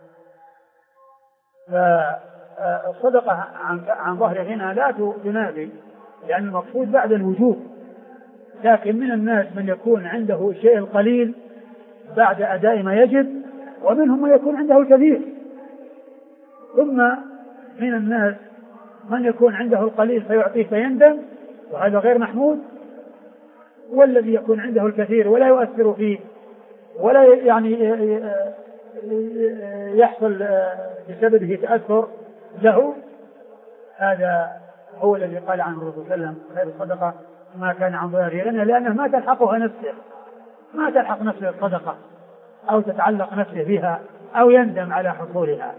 فالصدقة عن ظهر غنى لا تنافي، لأن المقصود بعد الوجوب. لكن من الناس من يكون عنده الشيء القليل بعد أداء ما يجب، ومنهم من يكون عنده الكثير. ثم من الناس من يكون عنده القليل فيعطيه فيندم، وهذا غير محمود. والذي يكون عنده الكثير ولا يؤثر فيه ولا يعني يحصل بسببه تأثر له، هذا هو الذي قال عنه الرسول صلى الله عليه وسلم خير الصدقة ما كان عن ظهر غنى، لأنه ما تلحقها نفسه، ما تلحق نفسه الصدقة أو تتعلق نفسه بها أو يندم على حصولها.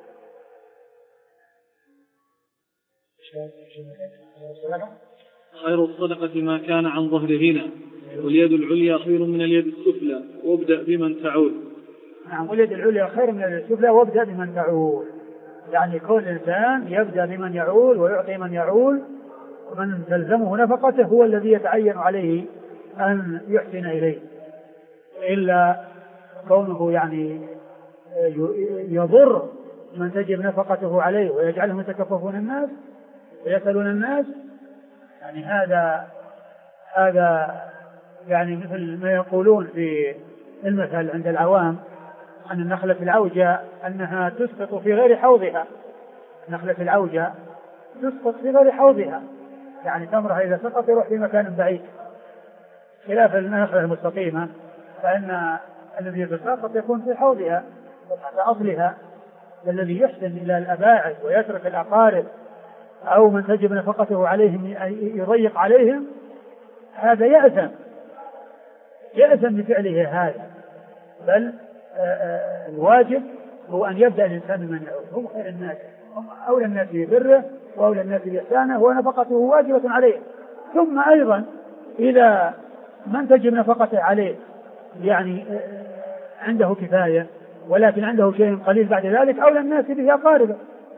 خير الصدقة ما كان عن ظهر غنى، واليد العليا خير من اليد السفلى وابدأ بمن تعول. نعم، واليد العليا خير من اليد السفلى وابدأ بمن تعول، يعني كل إنسان يبدأ بمن يعول ويعطي من يعول، ومن تلزمه نفقته هو الذي يتعين عليه أن يحسن إليه. إلا كونه يعني يضر من تجب نفقته عليه ويجعلهم يتكففون الناس ويسألون الناس، يعني هذا يعني مثل ما يقولون في المثل عند العوام أن النخلة العوجة أنها تسقط في غير حوضها. النخلة العوجة تسقط في غير حوضها، يعني تمرها إذا سقط يروح في مكان بعيد، خلاف النخلة المستقيمة فإن الذي يتساقط يكون في حوضها وتحت أصلها. الذي يحسن إلى الأباعد ويترك الأقارب أو من تجب نفقته عليهم يضيق عليهم، هذا يأثم بفعله هذا. بل الواجب هو أن يبدأ الإنسان من يعود، هم خير الناس، هم أولى الناس ببره وأولى الناس بإحسانه ونفقته واجبة عليه. ثم أيضا إذا من تجب نفقته عليه يعني عنده كفاية ولكن عنده شيء قليل بعد ذلك، أولى الناس به أقاربه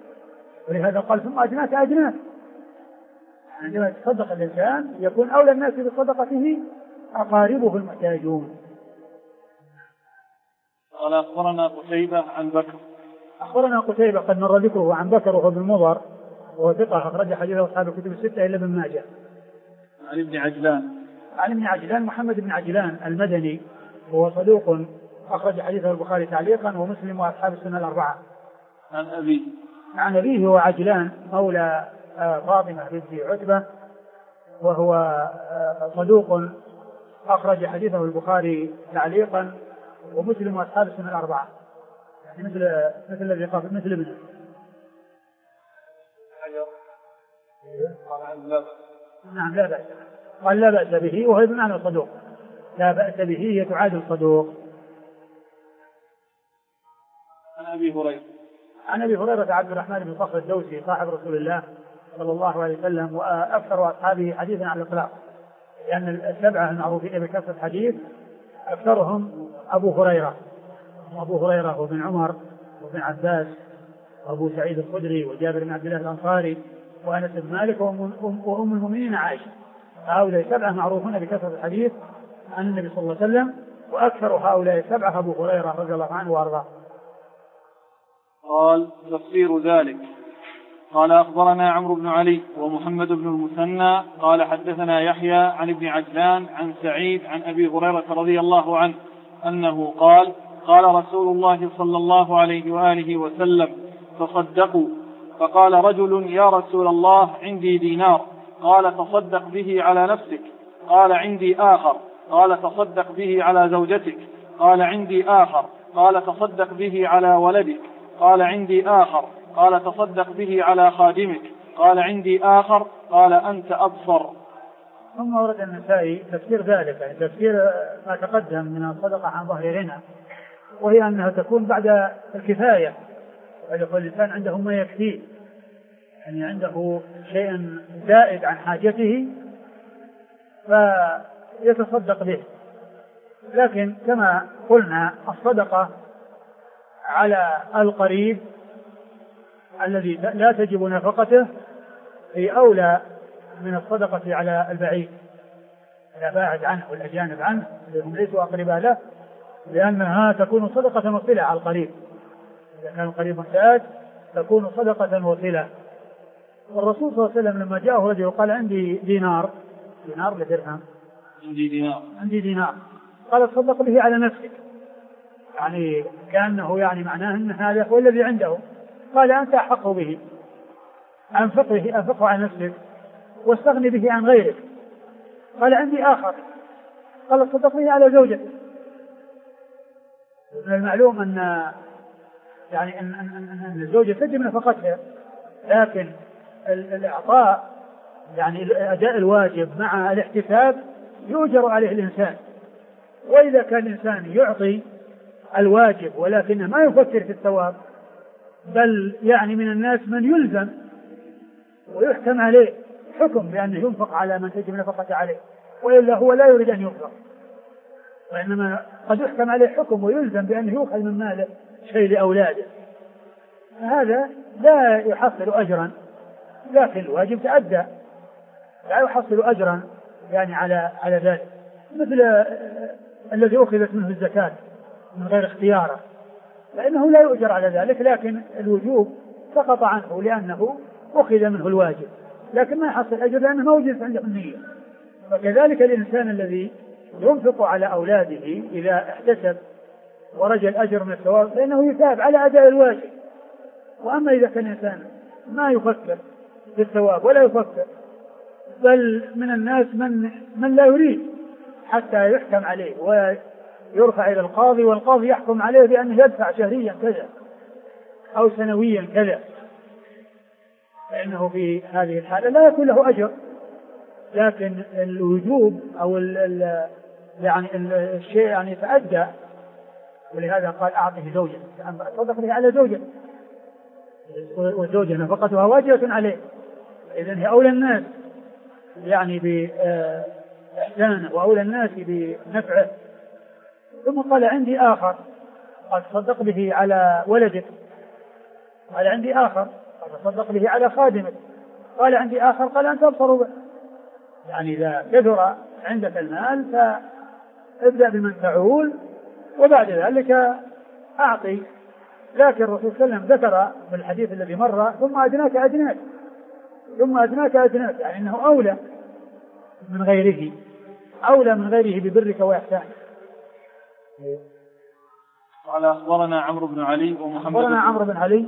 ولهذا قال ثم أجناك أجناك. عندما يتصدق الإنسان يكون أولى الناس بصدقته أقاربه المحتاجون. قال أخبرنا قتيبة عن بكر. أخبرنا قتيبة قد مر ذكره عن بكر وهو بن مضر وهو ثقة أخرج حديثه أصحاب الكتب الستة إلا ابن ماجه. عن ابن عجلان. عن ابن عجلان محمد بن عجلان المدني وهو صدوق أخرج حديثه البخاري تعليقا ومسلم وأصحاب السنة الأربعة. عن أبيه هو عجلان مولى فاطمة بنت عتبة وهو صدوق أخرج حديثه البخاري تعليقا ومسلم وأصحاب السنة الأربعة، يعني مثل الذي قال مثل ابنه. نعم لا بأس. قال لا بأس به وهي بمعنى الصدوق، لا بأس به هي تعادل الصدوق. عن أبي هريرة عبد الرحمن بن صخر الدوسي صاحب رسول الله صلى الله عليه وسلم وأكثر أصحابه حديثا على الإطلاق، لأن السبعة المعروفين بكثرة الحديث أكثرهم أبو هريرة وابن عمر وابن عباس وأبو سعيد الخدري وجابر بن عبد الله الأنصاري وأنس بن مالك وأم المؤمنين عائشة. هؤلاء سبعة معروفون بكثرة الحديث عن النبي صلى الله عليه وسلم، وأكثر هؤلاء السبعة أبو هريرة رضي الله عنه وأرضاه. قال تفسير ذلك. قال أخبرنا عمرو بن علي ومحمد بن المثنى قال حدثنا يحيى عن ابن عجلان عن سعيد عن أبي هريرة رضي الله عنه أنه قال قال رسول الله صلى الله عليه وآله وسلم تصدقوا. فقال رجل يا رسول الله عندي دينار. قال تصدق به على نفسك. قال عندي آخر. قال تصدق به على زوجتك. قال عندي آخر. قال تصدق به على ولدك. قال عندي آخر. قال تصدق به على خادمك. قال عندي آخر. قال أنت أبصر. ثم ورد النسائي تفسير ذلك، يعني تفسير ما تقدم من الصدقة عن ظهر غنى، وهي أنها تكون بعد الكفاية، ويكون الإنسان عنده ما يكفيه، يعني عنده شيء زائد عن حاجته فيتصدق به. لكن كما قلنا الصدقة على القريب الذي لا تجب نفقته هي أولى من الصدقة على البعيد الباعد عنه والأجانب عنه هم ليسوا أقرباء له، لأنها تكون صدقة وصلة على القريب. إذا كان القريب محتاج تكون صدقة وصلة. والرسول صلى الله عليه وسلم لما جاءه رجل وقال عندي دينار لدرهم، عندي دينار، قال تصدق به على نفسك، يعني كأنه يعني معناه أن هذا هو الذي عنده. قال أنت أحق به، أنفقه على نفسك واستغني به عن غيرك. قال عندي آخر. قال تصدق به على زوجتك. من المعلوم أن يعني أن الزوجة تجب نفقتها، لكن الإعطاء يعني أداء الواجب مع الاحتساب يؤجر عليه الإنسان. وإذا كان الإنسان يعطي الواجب ولكنه ما يفكر في الثواب، بل يعني من الناس من يلزم ويحكم عليه حكم بأنه ينفق على من تجب نفقته عليه، وإلا هو لا يريد أن ينفق، وإنما قد يحكم عليه حكم ويلزم بأنه يؤخذ من ماله شيء لأولاده، هذا لا يحصل أجرا، لكن الواجب تأدى لا يحصل أجرا يعني على ذلك، مثل الذي أخذت منه الزكاة من غير اختياره، لأنه لا يؤجر على ذلك، لكن الوجوب سقط عنه لأنه أخذ منه الواجب، لكن ما يحصل أجر لأنه ما وجدت عنده النية. وكذلك الإنسان الذي ينفق على أولاده إذا احتسب ورجى الأجر من الثواب فإنه يثاب على أداء الواجب. وأما إذا كان الإنسان ما يفكر في الثواب ولا يفكر، بل من الناس من لا يريد حتى يحكم عليه ويرفع إلى القاضي، والقاضي يحكم عليه بأنه يدفع شهريا كذا أو سنويا كذا، فإنه في هذه الحالة لا يكون له أجر. لكن الوجوب أو يعني الشيء يعني يتأدى، ولهذا قال أعطه زوجة، صدق به على زوجة، والزوجة نفقتها واجبة عليه، إذن هي أولى الناس يعني بإحسانه وأولى الناس بنفعه. ثم قال عندي آخر، قال تصدق به على ولدك. قال عندي آخر، قال فتصدق به على خادمك. قال عندي آخر، قال أنت أبصر به. يعني إذا كثر عندك المال فابدأ بمن تعول وبعد ذلك أعطي. لكن الرسول صلى الله عليه وسلم ذكر في الحديث الذي مر ثم أدناك أدناك، ثم أدناك أدناك، يعني أنه أولى من غيره، أولى من غيره ببرك وإحسانك. قال أخبرنا عمرو بن علي ومحمد أخبرنا عمرو بن علي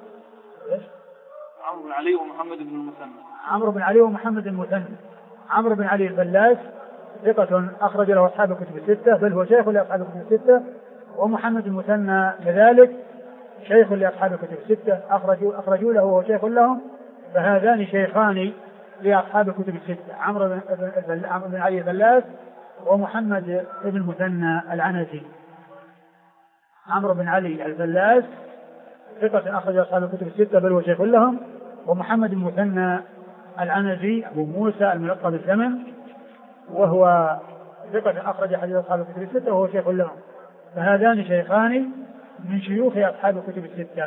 ومحمد بن المثنى. عمرو بن علي ومحمد المثنى. عمرو بن علي الفلاس ثقة أخرج له أصحاب الكتب الستة، بل هو شيخ لأصحاب الكتب الستة. ومحمد المثنى كذلك شيخ لأصحاب الكتب الستة، أخرجوا له وهو شيخ لهم، فهذان شيخان لأصحاب الكتب الستة، عمرو بن علي الفلاس ومحمد بن المثنى العنزي. عمرو بن علي الفلاس ثقة أخرج أصحاب الكتب الستة، بل هو شيخ لهم. ومحمد المثنى العنزي أبو موسى الملقب بالثمن، وهو ثقة أخرج حديث أصحاب الكتب الستة وهو شيخ لهم. فهذان شيخان من شيوخ أصحاب الكتب الستة.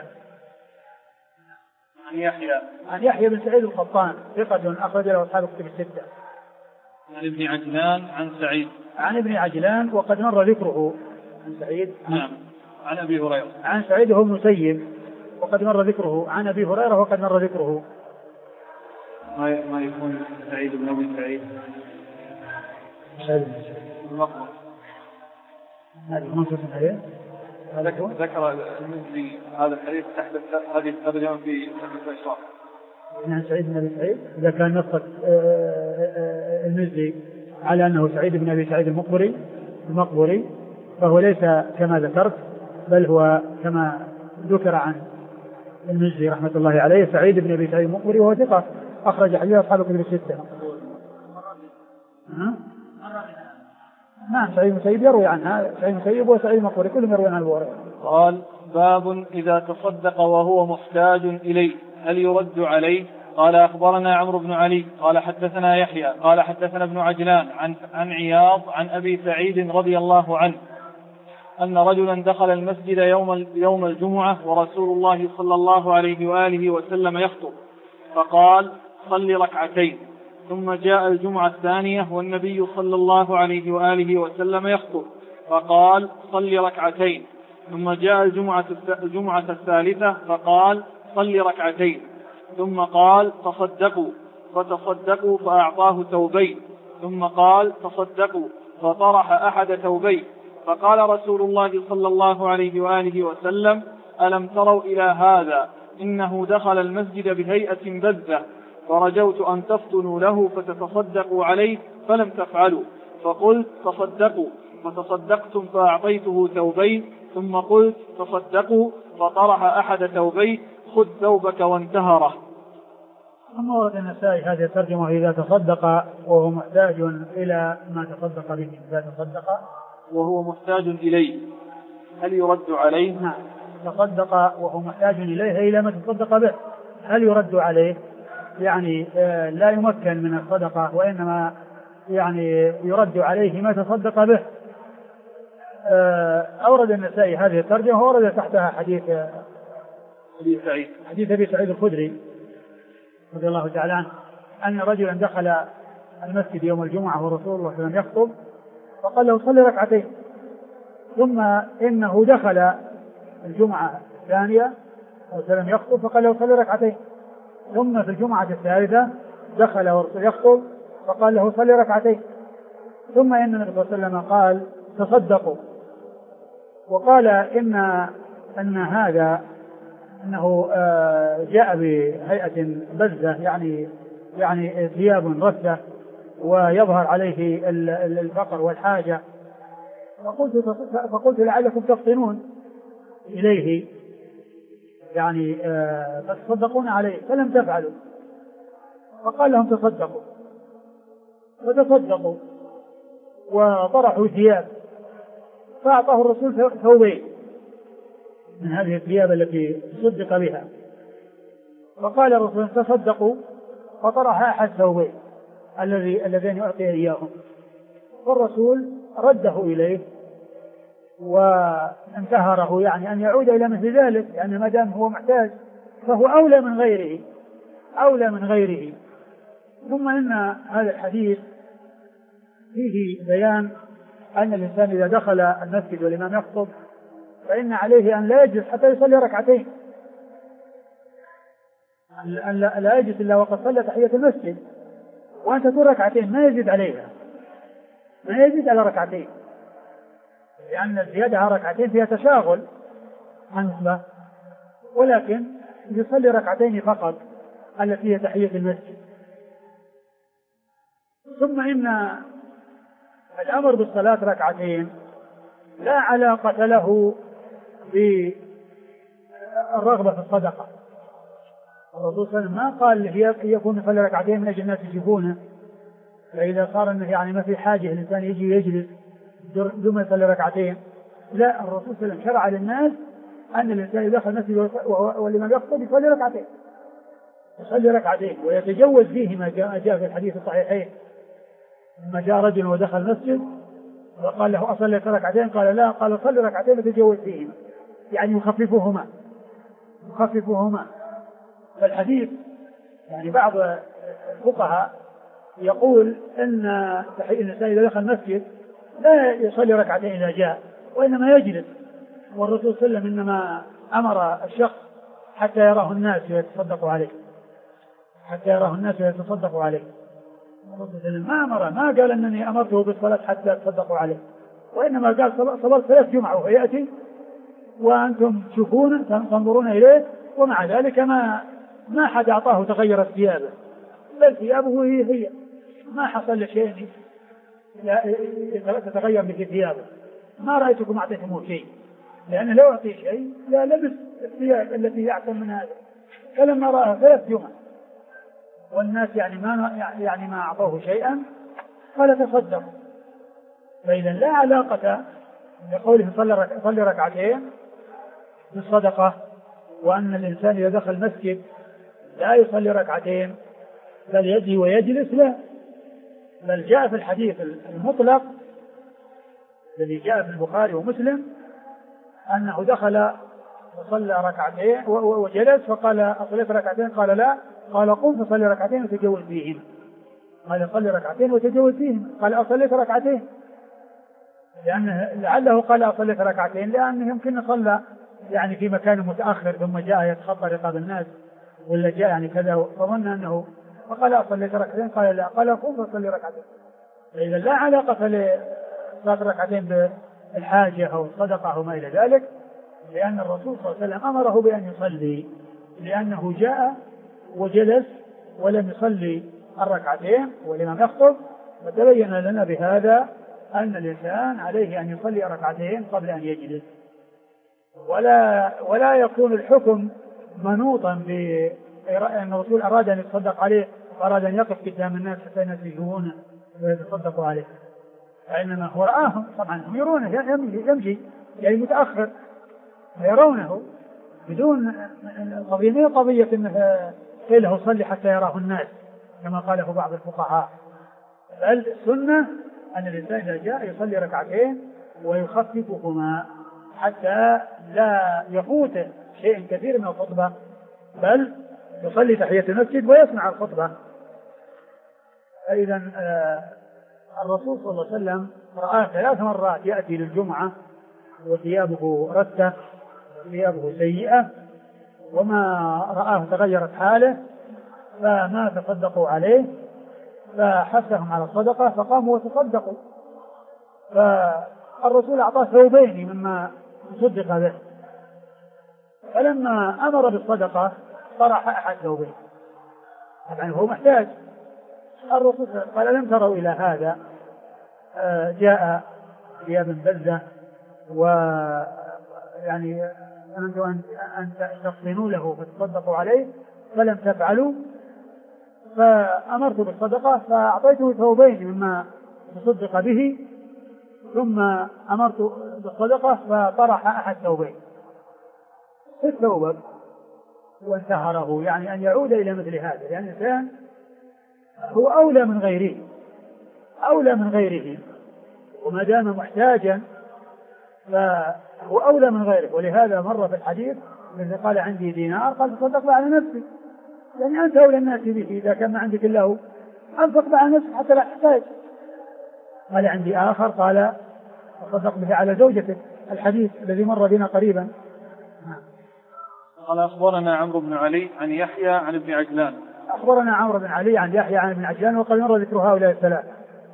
عن يحيى بن سعيد القطان ثقة أخرج له أصحاب الكتب الستة. عن ابن عجلان عن ابن عجلان وقد مر ذكره. عن سعيد نعم. عن أبي هريرة عن سعيد هو المسيب وقد مر ذكره. عن أبي هريرة وقد مر ذكره. ما يكون سعيد بن أبي سعيد المقبر. ذكر المزي هذا الحديث تحت هذه الترجمة في تحت الإشراف. عن سعيد بن أبي سعيد إذا كان نص المزي على أنه سعيد بن أبي سعيد المقبري فهو ليس كما ذكرت، بل هو كما ذكر عن المزي رحمة الله عليه سعيد بن أبي سعيد المقبري، وهو ثقة أخرج حديث أصحاب الكتب الستة. نعم سعيد المسيب يروي عنها، سعيد المسيب وسعيد المقبري كلهم يروي عن أبو هريرة. قال: باب إذا تصدق وهو محتاج إليه هل يرد عليه؟ قال: أخبرنا عمرو بن علي قال حدثنا يحيى قال حدثنا ابن عجلان عن عياض عن أبي سعيد رضي الله عنه أن رجلا دخل المسجد يوم الجمعة ورسول الله صلى الله عليه وآله وسلم يخطب، فقال: صل ركعتين. ثم جاء الجمعة الثانية والنبي صلى الله عليه وآله وسلم يخطب، فقال: صل ركعتين. ثم جاء الجمعة الثالثة فقال: صل ركعتين. ثم قال: تصدقوا. فتصدقوا فأعطاه ثوبين. ثم قال: تصدقوا. فطرح أحد ثوبين. فقال رسول الله صلى الله عليه وآله وسلم: ألم تروا إلى هذا؟ إنه دخل المسجد بهيئة بذة، فرجوت أن تفطنوا له فتتصدقوا عليه فلم تفعلوا، فقلت: تصدقوا. فتصدقتم فأعطيته ثوبين. ثم قلت: تصدقوا. فطرح أحد ثوبين: خذ ثوبك وانتهره. ثم ورد النسائي هذه الترجمة: إذا تصدق وهو محتاج إلى ما تصدق به. إذا تصدق وهو محتاج إليه هل يرد عليه؟ نعم، تصدق وهو محتاج إليه إلى ما تصدق به، هل يرد عليه؟ يعني لا يمكن من الصدقة، وإنما يعني يرد عليه ما تصدق به. أورد النسائي هذه الترجمة وورد تحتها حديث أبي سعيد الخدري رضي الله تعالى عنه أن رجلا دخل المسجد يوم الجمعة ورسول الله صلى الله عليه وسلم يخطب، فقال له: صل ركعتين. ثم إنه دخل الجمعة الثانية وسلم يخطب، فقال له: صل ركعتين. ثم في الجمعة الثالثة دخل ورسول يخطب، فقال له: صل ركعتين. ثم إن النبي صلى الله عليه وسلم قال: تصدقوا. وقال أن هذا أنه جاء بهيئة بزة، يعني ثياب رثة ويظهر عليه الفقر والحاجة، فقلت لعلكم تفطنون إليه، يعني تصدقون عليه، فلم تفعلوا. فقال لهم: تصدقوا. وتصدقوا وطرحوا ثياب، فأعطاه الرسول ثوبين من هذه الثياب التي تصدق بها. فقال الرسول: تصدقوا. فطرح أحد ثوبين اللذين يعطي إياهم، والرسول رده إليه وانتهره، يعني أن يعود إلى مثل ذلك، لأن ما دام هو محتاج فهو أولى من غيره، أولى من غيره. ثم إن هذا الحديث فيه بيان أن الإنسان إذا دخل المسجد والإمام يخطب فإن عليه أن لا يجلس حتى يصلي ركعتين، أن لا يجلس إلا وقد صلى تحية المسجد، وأن تكون ركعتين ما يزيد عليها، ما يزيد على ركعتين، لأن الزيادة على ركعتين فيها تشاغل عنه، ولكن يصلي ركعتين فقط التي هي تحية المسجد. ثم إن الأمر بالصلاة ركعتين لا علاقة له بالرغبة في الصدقة. الرسول صلى الله عليه وسلم ما قال يكون يصلي ركعتين من أجل الناس يجيبونه، فإذا صار أنه يعني ما في حاجة الإنسان يجي يجلس دون يصلي ركعتين. لا، الرسول صلى الله عليه وسلم شرع للناس أن الإنسان إذا دخل المسجد والإمام يخطب يصلي ركعتين، يصلي ركعتين ويتجوز فيه ما جاء في الحديث الصحيحين لما جاء رجل ودخل المسجد وقال له أصلي ركعتين، قال لا، قال صلي ركعتين وتجوز فيهما، يعني يخففهما. فالحديث يعني بعض الفقهاء يقول أن الإنسان إذا دخل المسجد لا يصلي ركعتين إذا جاء، وإنما يجلس، والرسول صلى الله عليه وسلم إنما أمر الشخص حتى يراه الناس ويتصدقوا عليه، حتى يراه الناس ويتصدقوا عليه. الرسول صلى الله عليه وسلم ما قال أنني أمرته بالصلاة حتى يتصدقوا عليه، وإنما قال صلاة 3 جمعة وهو يأتي وأنتم تشوفون تنظرون إليه، ومع ذلك ما حد أعطاه تغيرت ثيابه، بل ثيابه هي ما حصل شيء تتغير به ثيابه، ما رأيتكم أعطيتموه شيء، لأنه لو أعطي شيء لا لبس الثياب التي يعتم من هذا. فلما رأى 3 جمعة والناس يعني ما أعطوه شيئا قال تصدق. فإذا لا علاقة لقوله صلي ركعتين بالصدقة، وأن الإنسان إذا دخل المسجد لا يصلي ركعتين بل يجي ويجلس، لا، بل جاء في الحديث المطلق الذي جاء في البخاري ومسلم أنه دخل وصلى ركعتين وجلس فقال أصليت ركعتين، قال لا، قال قم فصلي ركعتين وتجوز فيهما، قال صلي ركعتين وتجوز فيهما، قال أصليت ركعتين، لعله قال أصليت ركعتين لأنه يمكن صلى يعني في مكان متأخر ثم جاء يتخطى رقاب الناس ولا جاء يعني كذا فظن أنه، فقال أصليت ركعتين، قال لا، قال قم فصلي ركعتين. فإذا لا علاقة لصلاة ركعتين بالحاجة أو الصدقة أو ما إلى ذلك، لأن الرسول صلى الله عليه وسلم أمره بأن يصلي، لأنه جاء وجلس ولم يصلي الركعتين والإمام يخطب، وتبين لنا بهذا أن الإنسان عليه أن يصلي ركعتين قبل أن يجلس، ولا يكون الحكم منوطا بأن الرسول أراد أن يتصدق عليه وأراد أن يقف قدام الناس حتى الناس يجوونه ويتصدقوا عليه، فإنما هو رآهم طبعا يرونه يمشي يعني متأخر فيرونه بدون قضية أنه له صلي حتى يراه الناس كما قاله بعض الفقهاء، بل السنة أن الإنسان إذا جاء يصلي ركعتين ويخففهما حتى لا يفوته شيء كثير من الخطبة، بل يصلي تحية المسجد ويسمع الخطبة. إذن الرسول صلى الله عليه وسلم رآه 3 مرات يأتي للجمعة وثيابه رثة وثيابه سيئة وما رآه تغيرت حاله، فما تصدقوا عليه فحثهم على الصدقة فقاموا وتصدقوا، فالرسول أعطاه 2 ثوبين مما تصدق به، فلما أمر بالصدقة طرح أحد 2 ثوبين، طبعا هو محتاج. الرسول قال لم تروا إلى هذا، جاء ثياب بلدة ويعني أنتم أن تفطنوا له فتصدقوا عليه فلم تفعلوا، فأمرت بالصدقة فأعطيته 2 ثوبين مما تصدق به، ثم أمرت بالصدقة فطرح أحد 2 ثوبين في الثوب وانتهره، يعني أن يعود إلى مثل هذا، لأن الإنسان هو أولى من غيره، وما دام محتاجا فهو أولى من غيره. ولهذا مر في الحديث إذا قال عندي دينار قال تصدق على نفسي، يعني أنت أولى الناس به، إذا كان ما عندك إلا هو أنفق على نفسك حتى لا تحتاج. قال عندي آخر قال تصدق به على زوجتك، الحديث الذي مر بنا قريبا. قال أخبرنا عمرو بن علي عن يحيى عن ابن عجلان. أخبرنا عمرو بن علي عن يحيى عن ابن عجلان، وقد مر ذكر هؤلاء الثلاثة.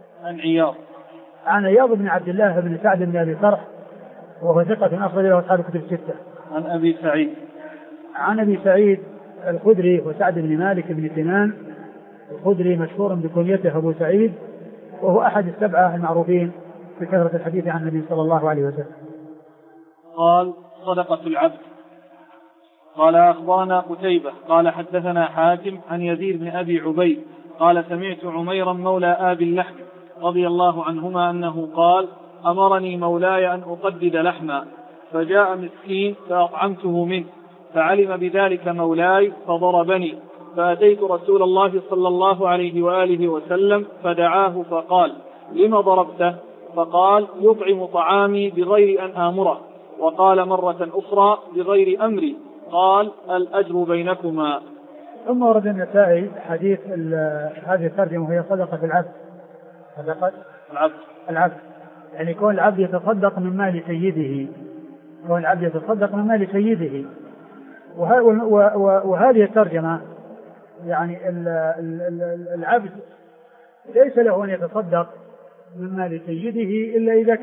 عن عياض بن عبد الله بن سعد بن أبي صرح وهو ثقة أخرج له أصحاب الكتب الستة. عن أبي سعيد الخدري وسعد بن مالك بن سنان الخدري مشهور بكنيته أبو سعيد، وهو أحد السبعة المعروفين بكثرة الحديث عن النبي صلى الله عليه وسلم. قال صدقة العبد. قال أخبرنا قتيبة قال حدثنا حاتم عن يزيد بن أبي عبيد قال سمعت عميرا مولى آبي اللحم رضي الله عنهما أنه قال أمرني مولاي أن أقدد لحما، فجاء مسكين فأطعمته منه، فعلم بذلك مولاي فضربني، فأتيت رسول الله صلى الله عليه وآله وسلم فدعاه فقال لم ضربته؟ فقال يطعم طعامي بغير أن آمره. وقال مرة أخرى بغير أمري. قال الأجر بينكما. ثم ورد النسائي حديث هذه الترجمة وهي صدقة العبد. صدقة العبد يعني كون العبد يتصدق من مال سيده، كون العبد يتصدق من مال سيده. وهذه الترجمة يعني العبد ليس له أن يتصدق من مال سيده إلا إذا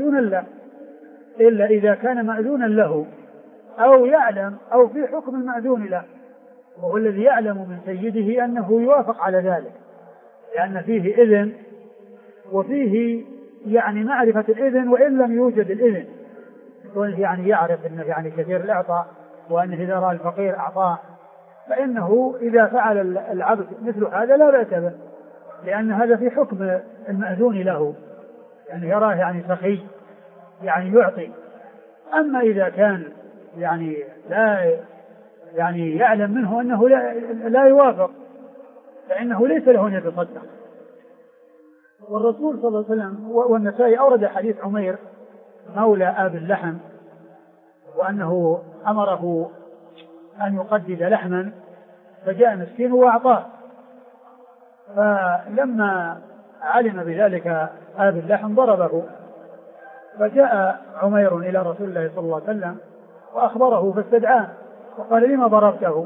كان مأذونا له أو يعلم أو في حكم المأذون له، وهو الذي يعلم من سيده أنه يوافق على ذلك، لأن فيه إذن وفيه يعني معرفة الإذن وإن لم يوجد الإذن، يعني يعرف أنه يعني كثير الإعطاء وأنه إذا رأى الفقير أعطاه، فإنه إذا فعل العبد مثل هذا لا بأس به، لأن هذا في حكم المأذون له، يعني يراه يعني سخي يعني يعطي. أما إذا كان يعني لا يعني يعلم منه أنه لا يوافق فإنه ليس له أن يتصدق. والرسول صلى الله عليه وسلم والنسائي أورد حديث عمير مولى آب اللحم، وأنه أمره أن يقدد لحما فجاء مسكين وأعطاه، فلما علم بذلك آب اللحم ضربه، فجاء عمير إلى رسول الله صلى الله عليه وسلم وأخبره فاستدعاه وقال لما ضربته؟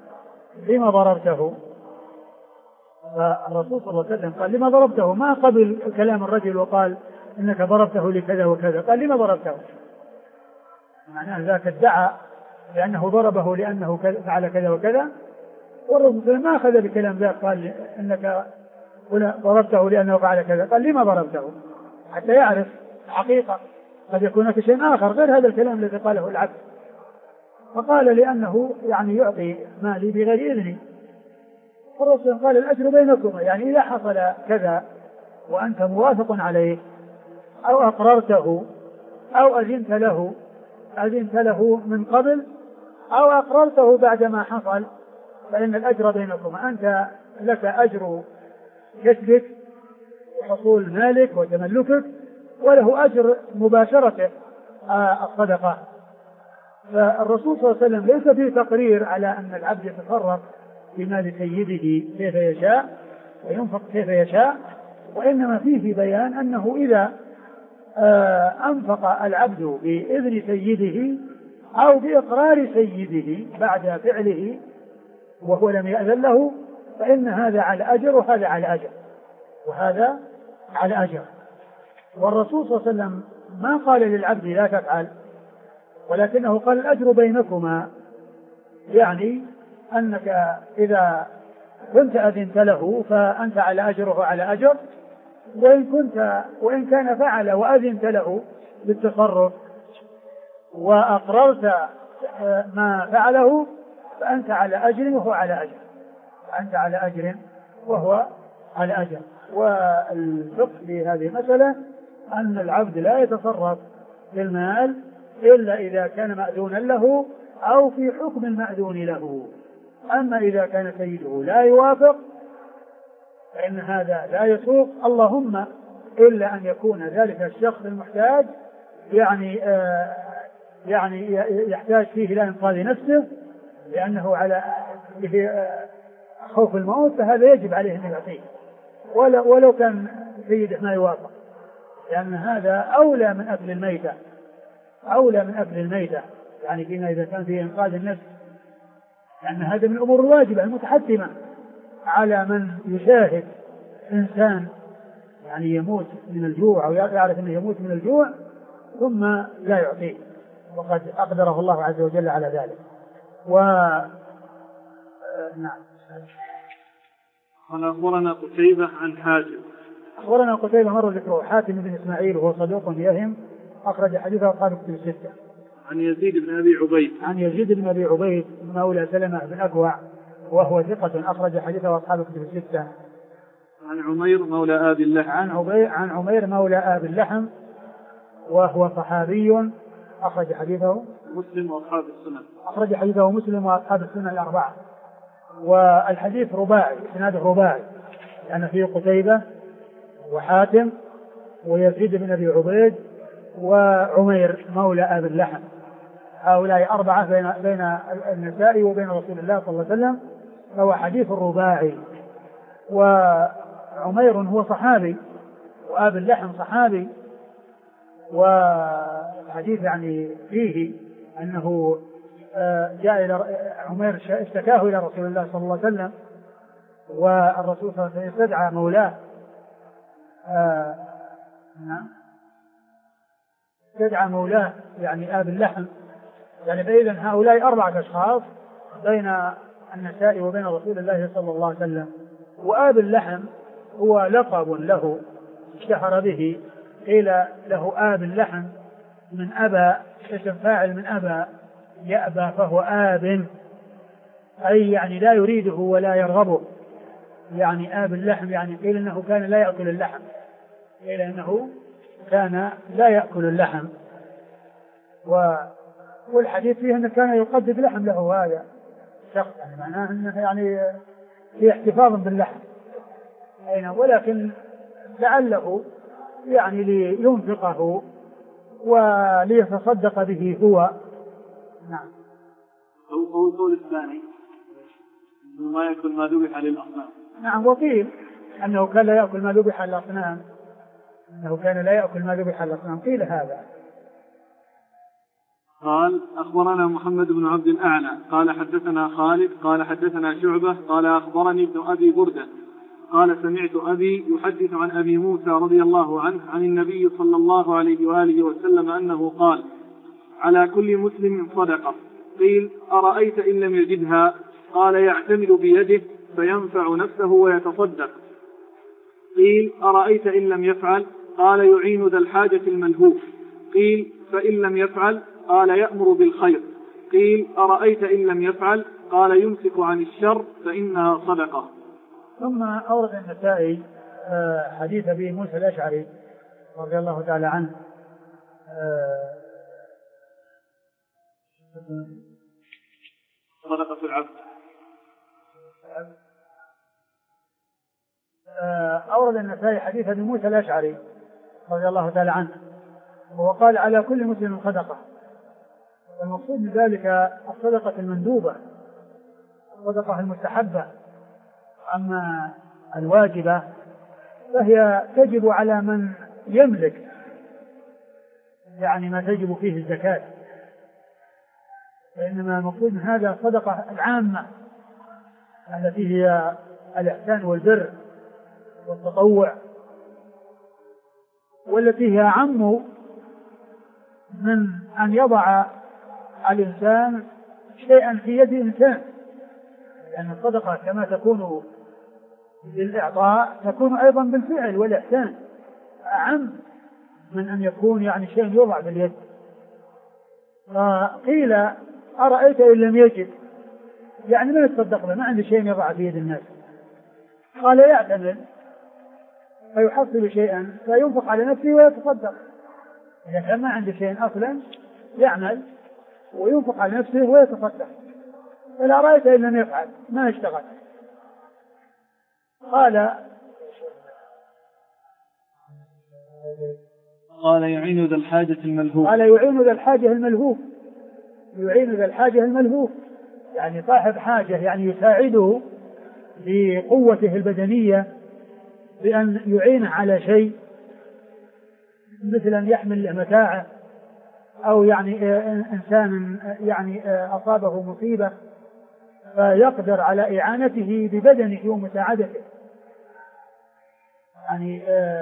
فالرسول صلى الله عليه وسلم قال لما ضربته؟ ما قبل كلام الرجل وقال إنك ضربته لكذا وكذا، قال لما ضربته؟ معناه ذاك ادعى لأنه ضربه لأنه فعل كذا وكذا، والرسول صلى الله عليه وسلم ما أخذ بكلام ذاك قال إنك ضربته لأنه فعل كذا، قال لما ضربته؟ حتى يعرف حقيقة، قد يكون هناك شيء آخر غير هذا الكلام الذي قاله العبد. فقال لأنه يعني يعطي مالي بغير إذني. فالرسول قال الأجر بينكما، يعني إذا حصل كذا وأنت موافق عليه أو أقررته أو أذنت له من قبل أو أقررته بعدما حصل، فإن الأجر بينكما، أنت لك أجر كسبك وحصول مالك وتملكك، وله أجر مباشرة الصدقة. فالرسول صلى الله عليه وسلم ليس فيه تقرير على أن العبد يتصرف في مال سيده كيف يشاء وينفق كيف يشاء، وإنما فيه بيان أنه إذا أنفق العبد بإذن سيده أو بإقرار سيده بعد فعله وهو لم يأذن له، فإن هذا على أجر وهذا على أجر وهذا على أجر. والرسول صلى الله عليه وسلم ما قال للعبد لا تفعل، ولكنه قال الأجر بينكما، يعني أنك إذا كنت أذنت له فأنت على أجر وهو على أجر، وإن كان فعل وأذنت له بالتصرف وأقررت ما فعله فأنت على أجر وهو على أجر، فأنت على أجر وهو على أجر. والفقه في هذه المسألة أن العبد لا يتصرف في المال إلا إذا كان مأذونا له أو في حكم المأذون له. أما إذا كان سيده لا يوافق فإن هذا لا يسوق، اللهم إلا أن يكون ذلك الشخص المحتاج يعني يعني يحتاج فيه إلى إنقاذ نفسه لأنه على خوف الموت، فهذا يجب عليه أن يعطيه ولو كان سيده ما يوافق، لأن هذا أولى من أكل الميتة، أولى من أكل الميتة، يعني فيما إذا كان فيه إنقاذ النفس، لأن هذا من الأمور الواجبة المتحتمة على من يشاهد إنسان يعني يموت من الجوع أو يعرف أنه يموت من الجوع ثم لا يعطيه، وقد أقدره الله عز وجل على ذلك. نعم. قال أخبرنا قتيبة عن حاتم. أخبرنا قتيبة مر ذكره، حاتم بن إسماعيل وهو صدوق يهم، أخرج حديثه أصحاب الكتب الستة. عن يزيد بن أبي عبيد. عن يزيد بن أبي عبيد مولى سلمة بن أكوع وهو ثقة أخرج حديثه أصحاب الكتب الستة. عن عمير مولى آبي اللحم. عن عمير مولى آبي اللحم وهو صحابي أخرج حديثه مسلم وأصحاب السنن. أخرج حديثه مسلم وأصحاب السنن الأربعة. والحديث رباعي، إسناده رباعي، يعني فيه قتيبة وحاتم ويزيد بن أبي عبيد وعمير مولى آبي اللحم، هؤلاء أربعة بين النساء وبين رسول الله صلى الله عليه وسلم، فهو حديث رباعي. وعمير هو صحابي وآبي اللحم صحابي، والحديث يعني فيه أنه جاء إلى عمير اشتكاه إلى رسول الله صلى الله عليه وسلم، والرسول صلى الله عليه وسلم استدعى مولاه استدعى مولاه يعني آبي اللحم، يعني بين هؤلاء أربعة أشخاص بين النساء وبين رسول الله صلى الله عليه وسلم. وآبي اللحم هو لقب له اشتهر به، قيل له آبي اللحم من أبى، اسم فاعل من أبى يأبى فهو آب، أي يعني لا يريده ولا يرغبه، يعني آبي اللحم يعني قيل إنه كان لا يأكل اللحم، قيل إنه كان لا يأكل اللحم. والحديث فيه أنه كان يقدد لحم له هذا شخص، يعني معناه أنه يعني في احتفاظ باللحم، ولكن لعله يعني لينفقه وليتصدق به هو. نعم. القول الثاني ما يأكل ما ذبح للأصنام. نعم. وقيل أنه كان لا يأكل ما ذبح للأصنام، أنه كان لا يأكل ما ذبح للأصنام، قيل هذا. قال أخبرنا محمد بن عبد الأعلى قال حدثنا خالد قال حدثنا شعبة قال أخبرني ابن أبي بردة قال سمعت أبي يحدث عن أبي موسى رضي الله عنه عن النبي صلى الله عليه وآله وسلم أنه قال على كل مسلم صدقة. قيل أرأيت إن لم يجدها؟ قال يعتمد بيده فينفع نفسه ويتصدق. قيل أرأيت إن لم يفعل؟ قال يعين ذا الحاجة الملهوف. قيل فإن لم يفعل؟ قال يأمر بالخير. قيل أرأيت إن لم يفعل؟ قال يمسك عن الشر فإنها صدقة. ثم أورد النسائي حديث أبي موسى الأشعري رضي الله تعالى عنه صدقة العبد. أورد النسائي حديث أبي موسى الأشعري رضي الله تعالى عنه، وقال على كل مسلم صدقة. المقصود بذلك الصدقة المندوبة، الصدقة المستحبة. أما الواجبة فهي تجب على من يملك، يعني ما تجب فيه الزكاة، وإنما المقصود من هذا الصدقة العامة التي هي الإحسان والبر والتطوع، والتي هي أعم من أن يضع الإنسان شيئا في يد إنسان، لأن الصدقة كما تكون بالإعطاء تكون أيضا بالفعل والإحسان، أعم من أن يكون يعني شيء يوضع باليد. فقيل أرأيت إن لم يجد؟ يعني ما يتصدق به، ما عنده شيء يضع في يد الناس. قال يعتمد فيحصل شيئا فينفق على نفسه ويتصدق. إذا كان ما عنده شيء أصلا يعمل وينفق على نفسه ويتصدق. فلا رأيت إن لم يفعل ما يشتغل. قال يعين ذا الحاجة الملهوف. قال يعين ذا الحاجة الملهوف، يعين ذا الحاجة الملهوف، يعني صاحب حاجة يعني يساعده بقوته البدنية بأن يعينه على شيء، مثل أن يحمل له متاعه، أو يعني إنسان يعني أصابه مصيبة فيقدر على إعانته ببدنه ومساعدته، يعني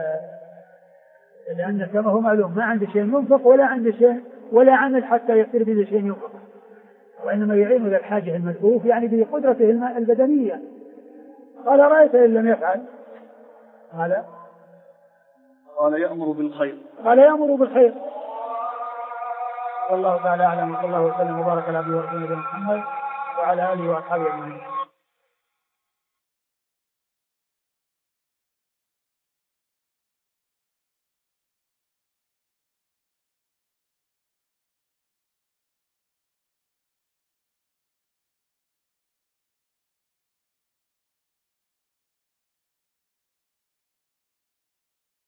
لأن كما هو معلوم ما عنده شيء ينفق ولا عنده شيء ولا عمل حتى يصير به شيء ينفق، وإنما يعين ذا الحاجة الملهوف يعني بقدرته البدنية. قال رأيت إن لم يفعل، قال يأمر بالخير. قال يأمر بالخير. والله تعالى أعلم، وصلى الله وسلم وبارك على عبده ورسوله محمد وعلى آله وأصحابه أجمعين.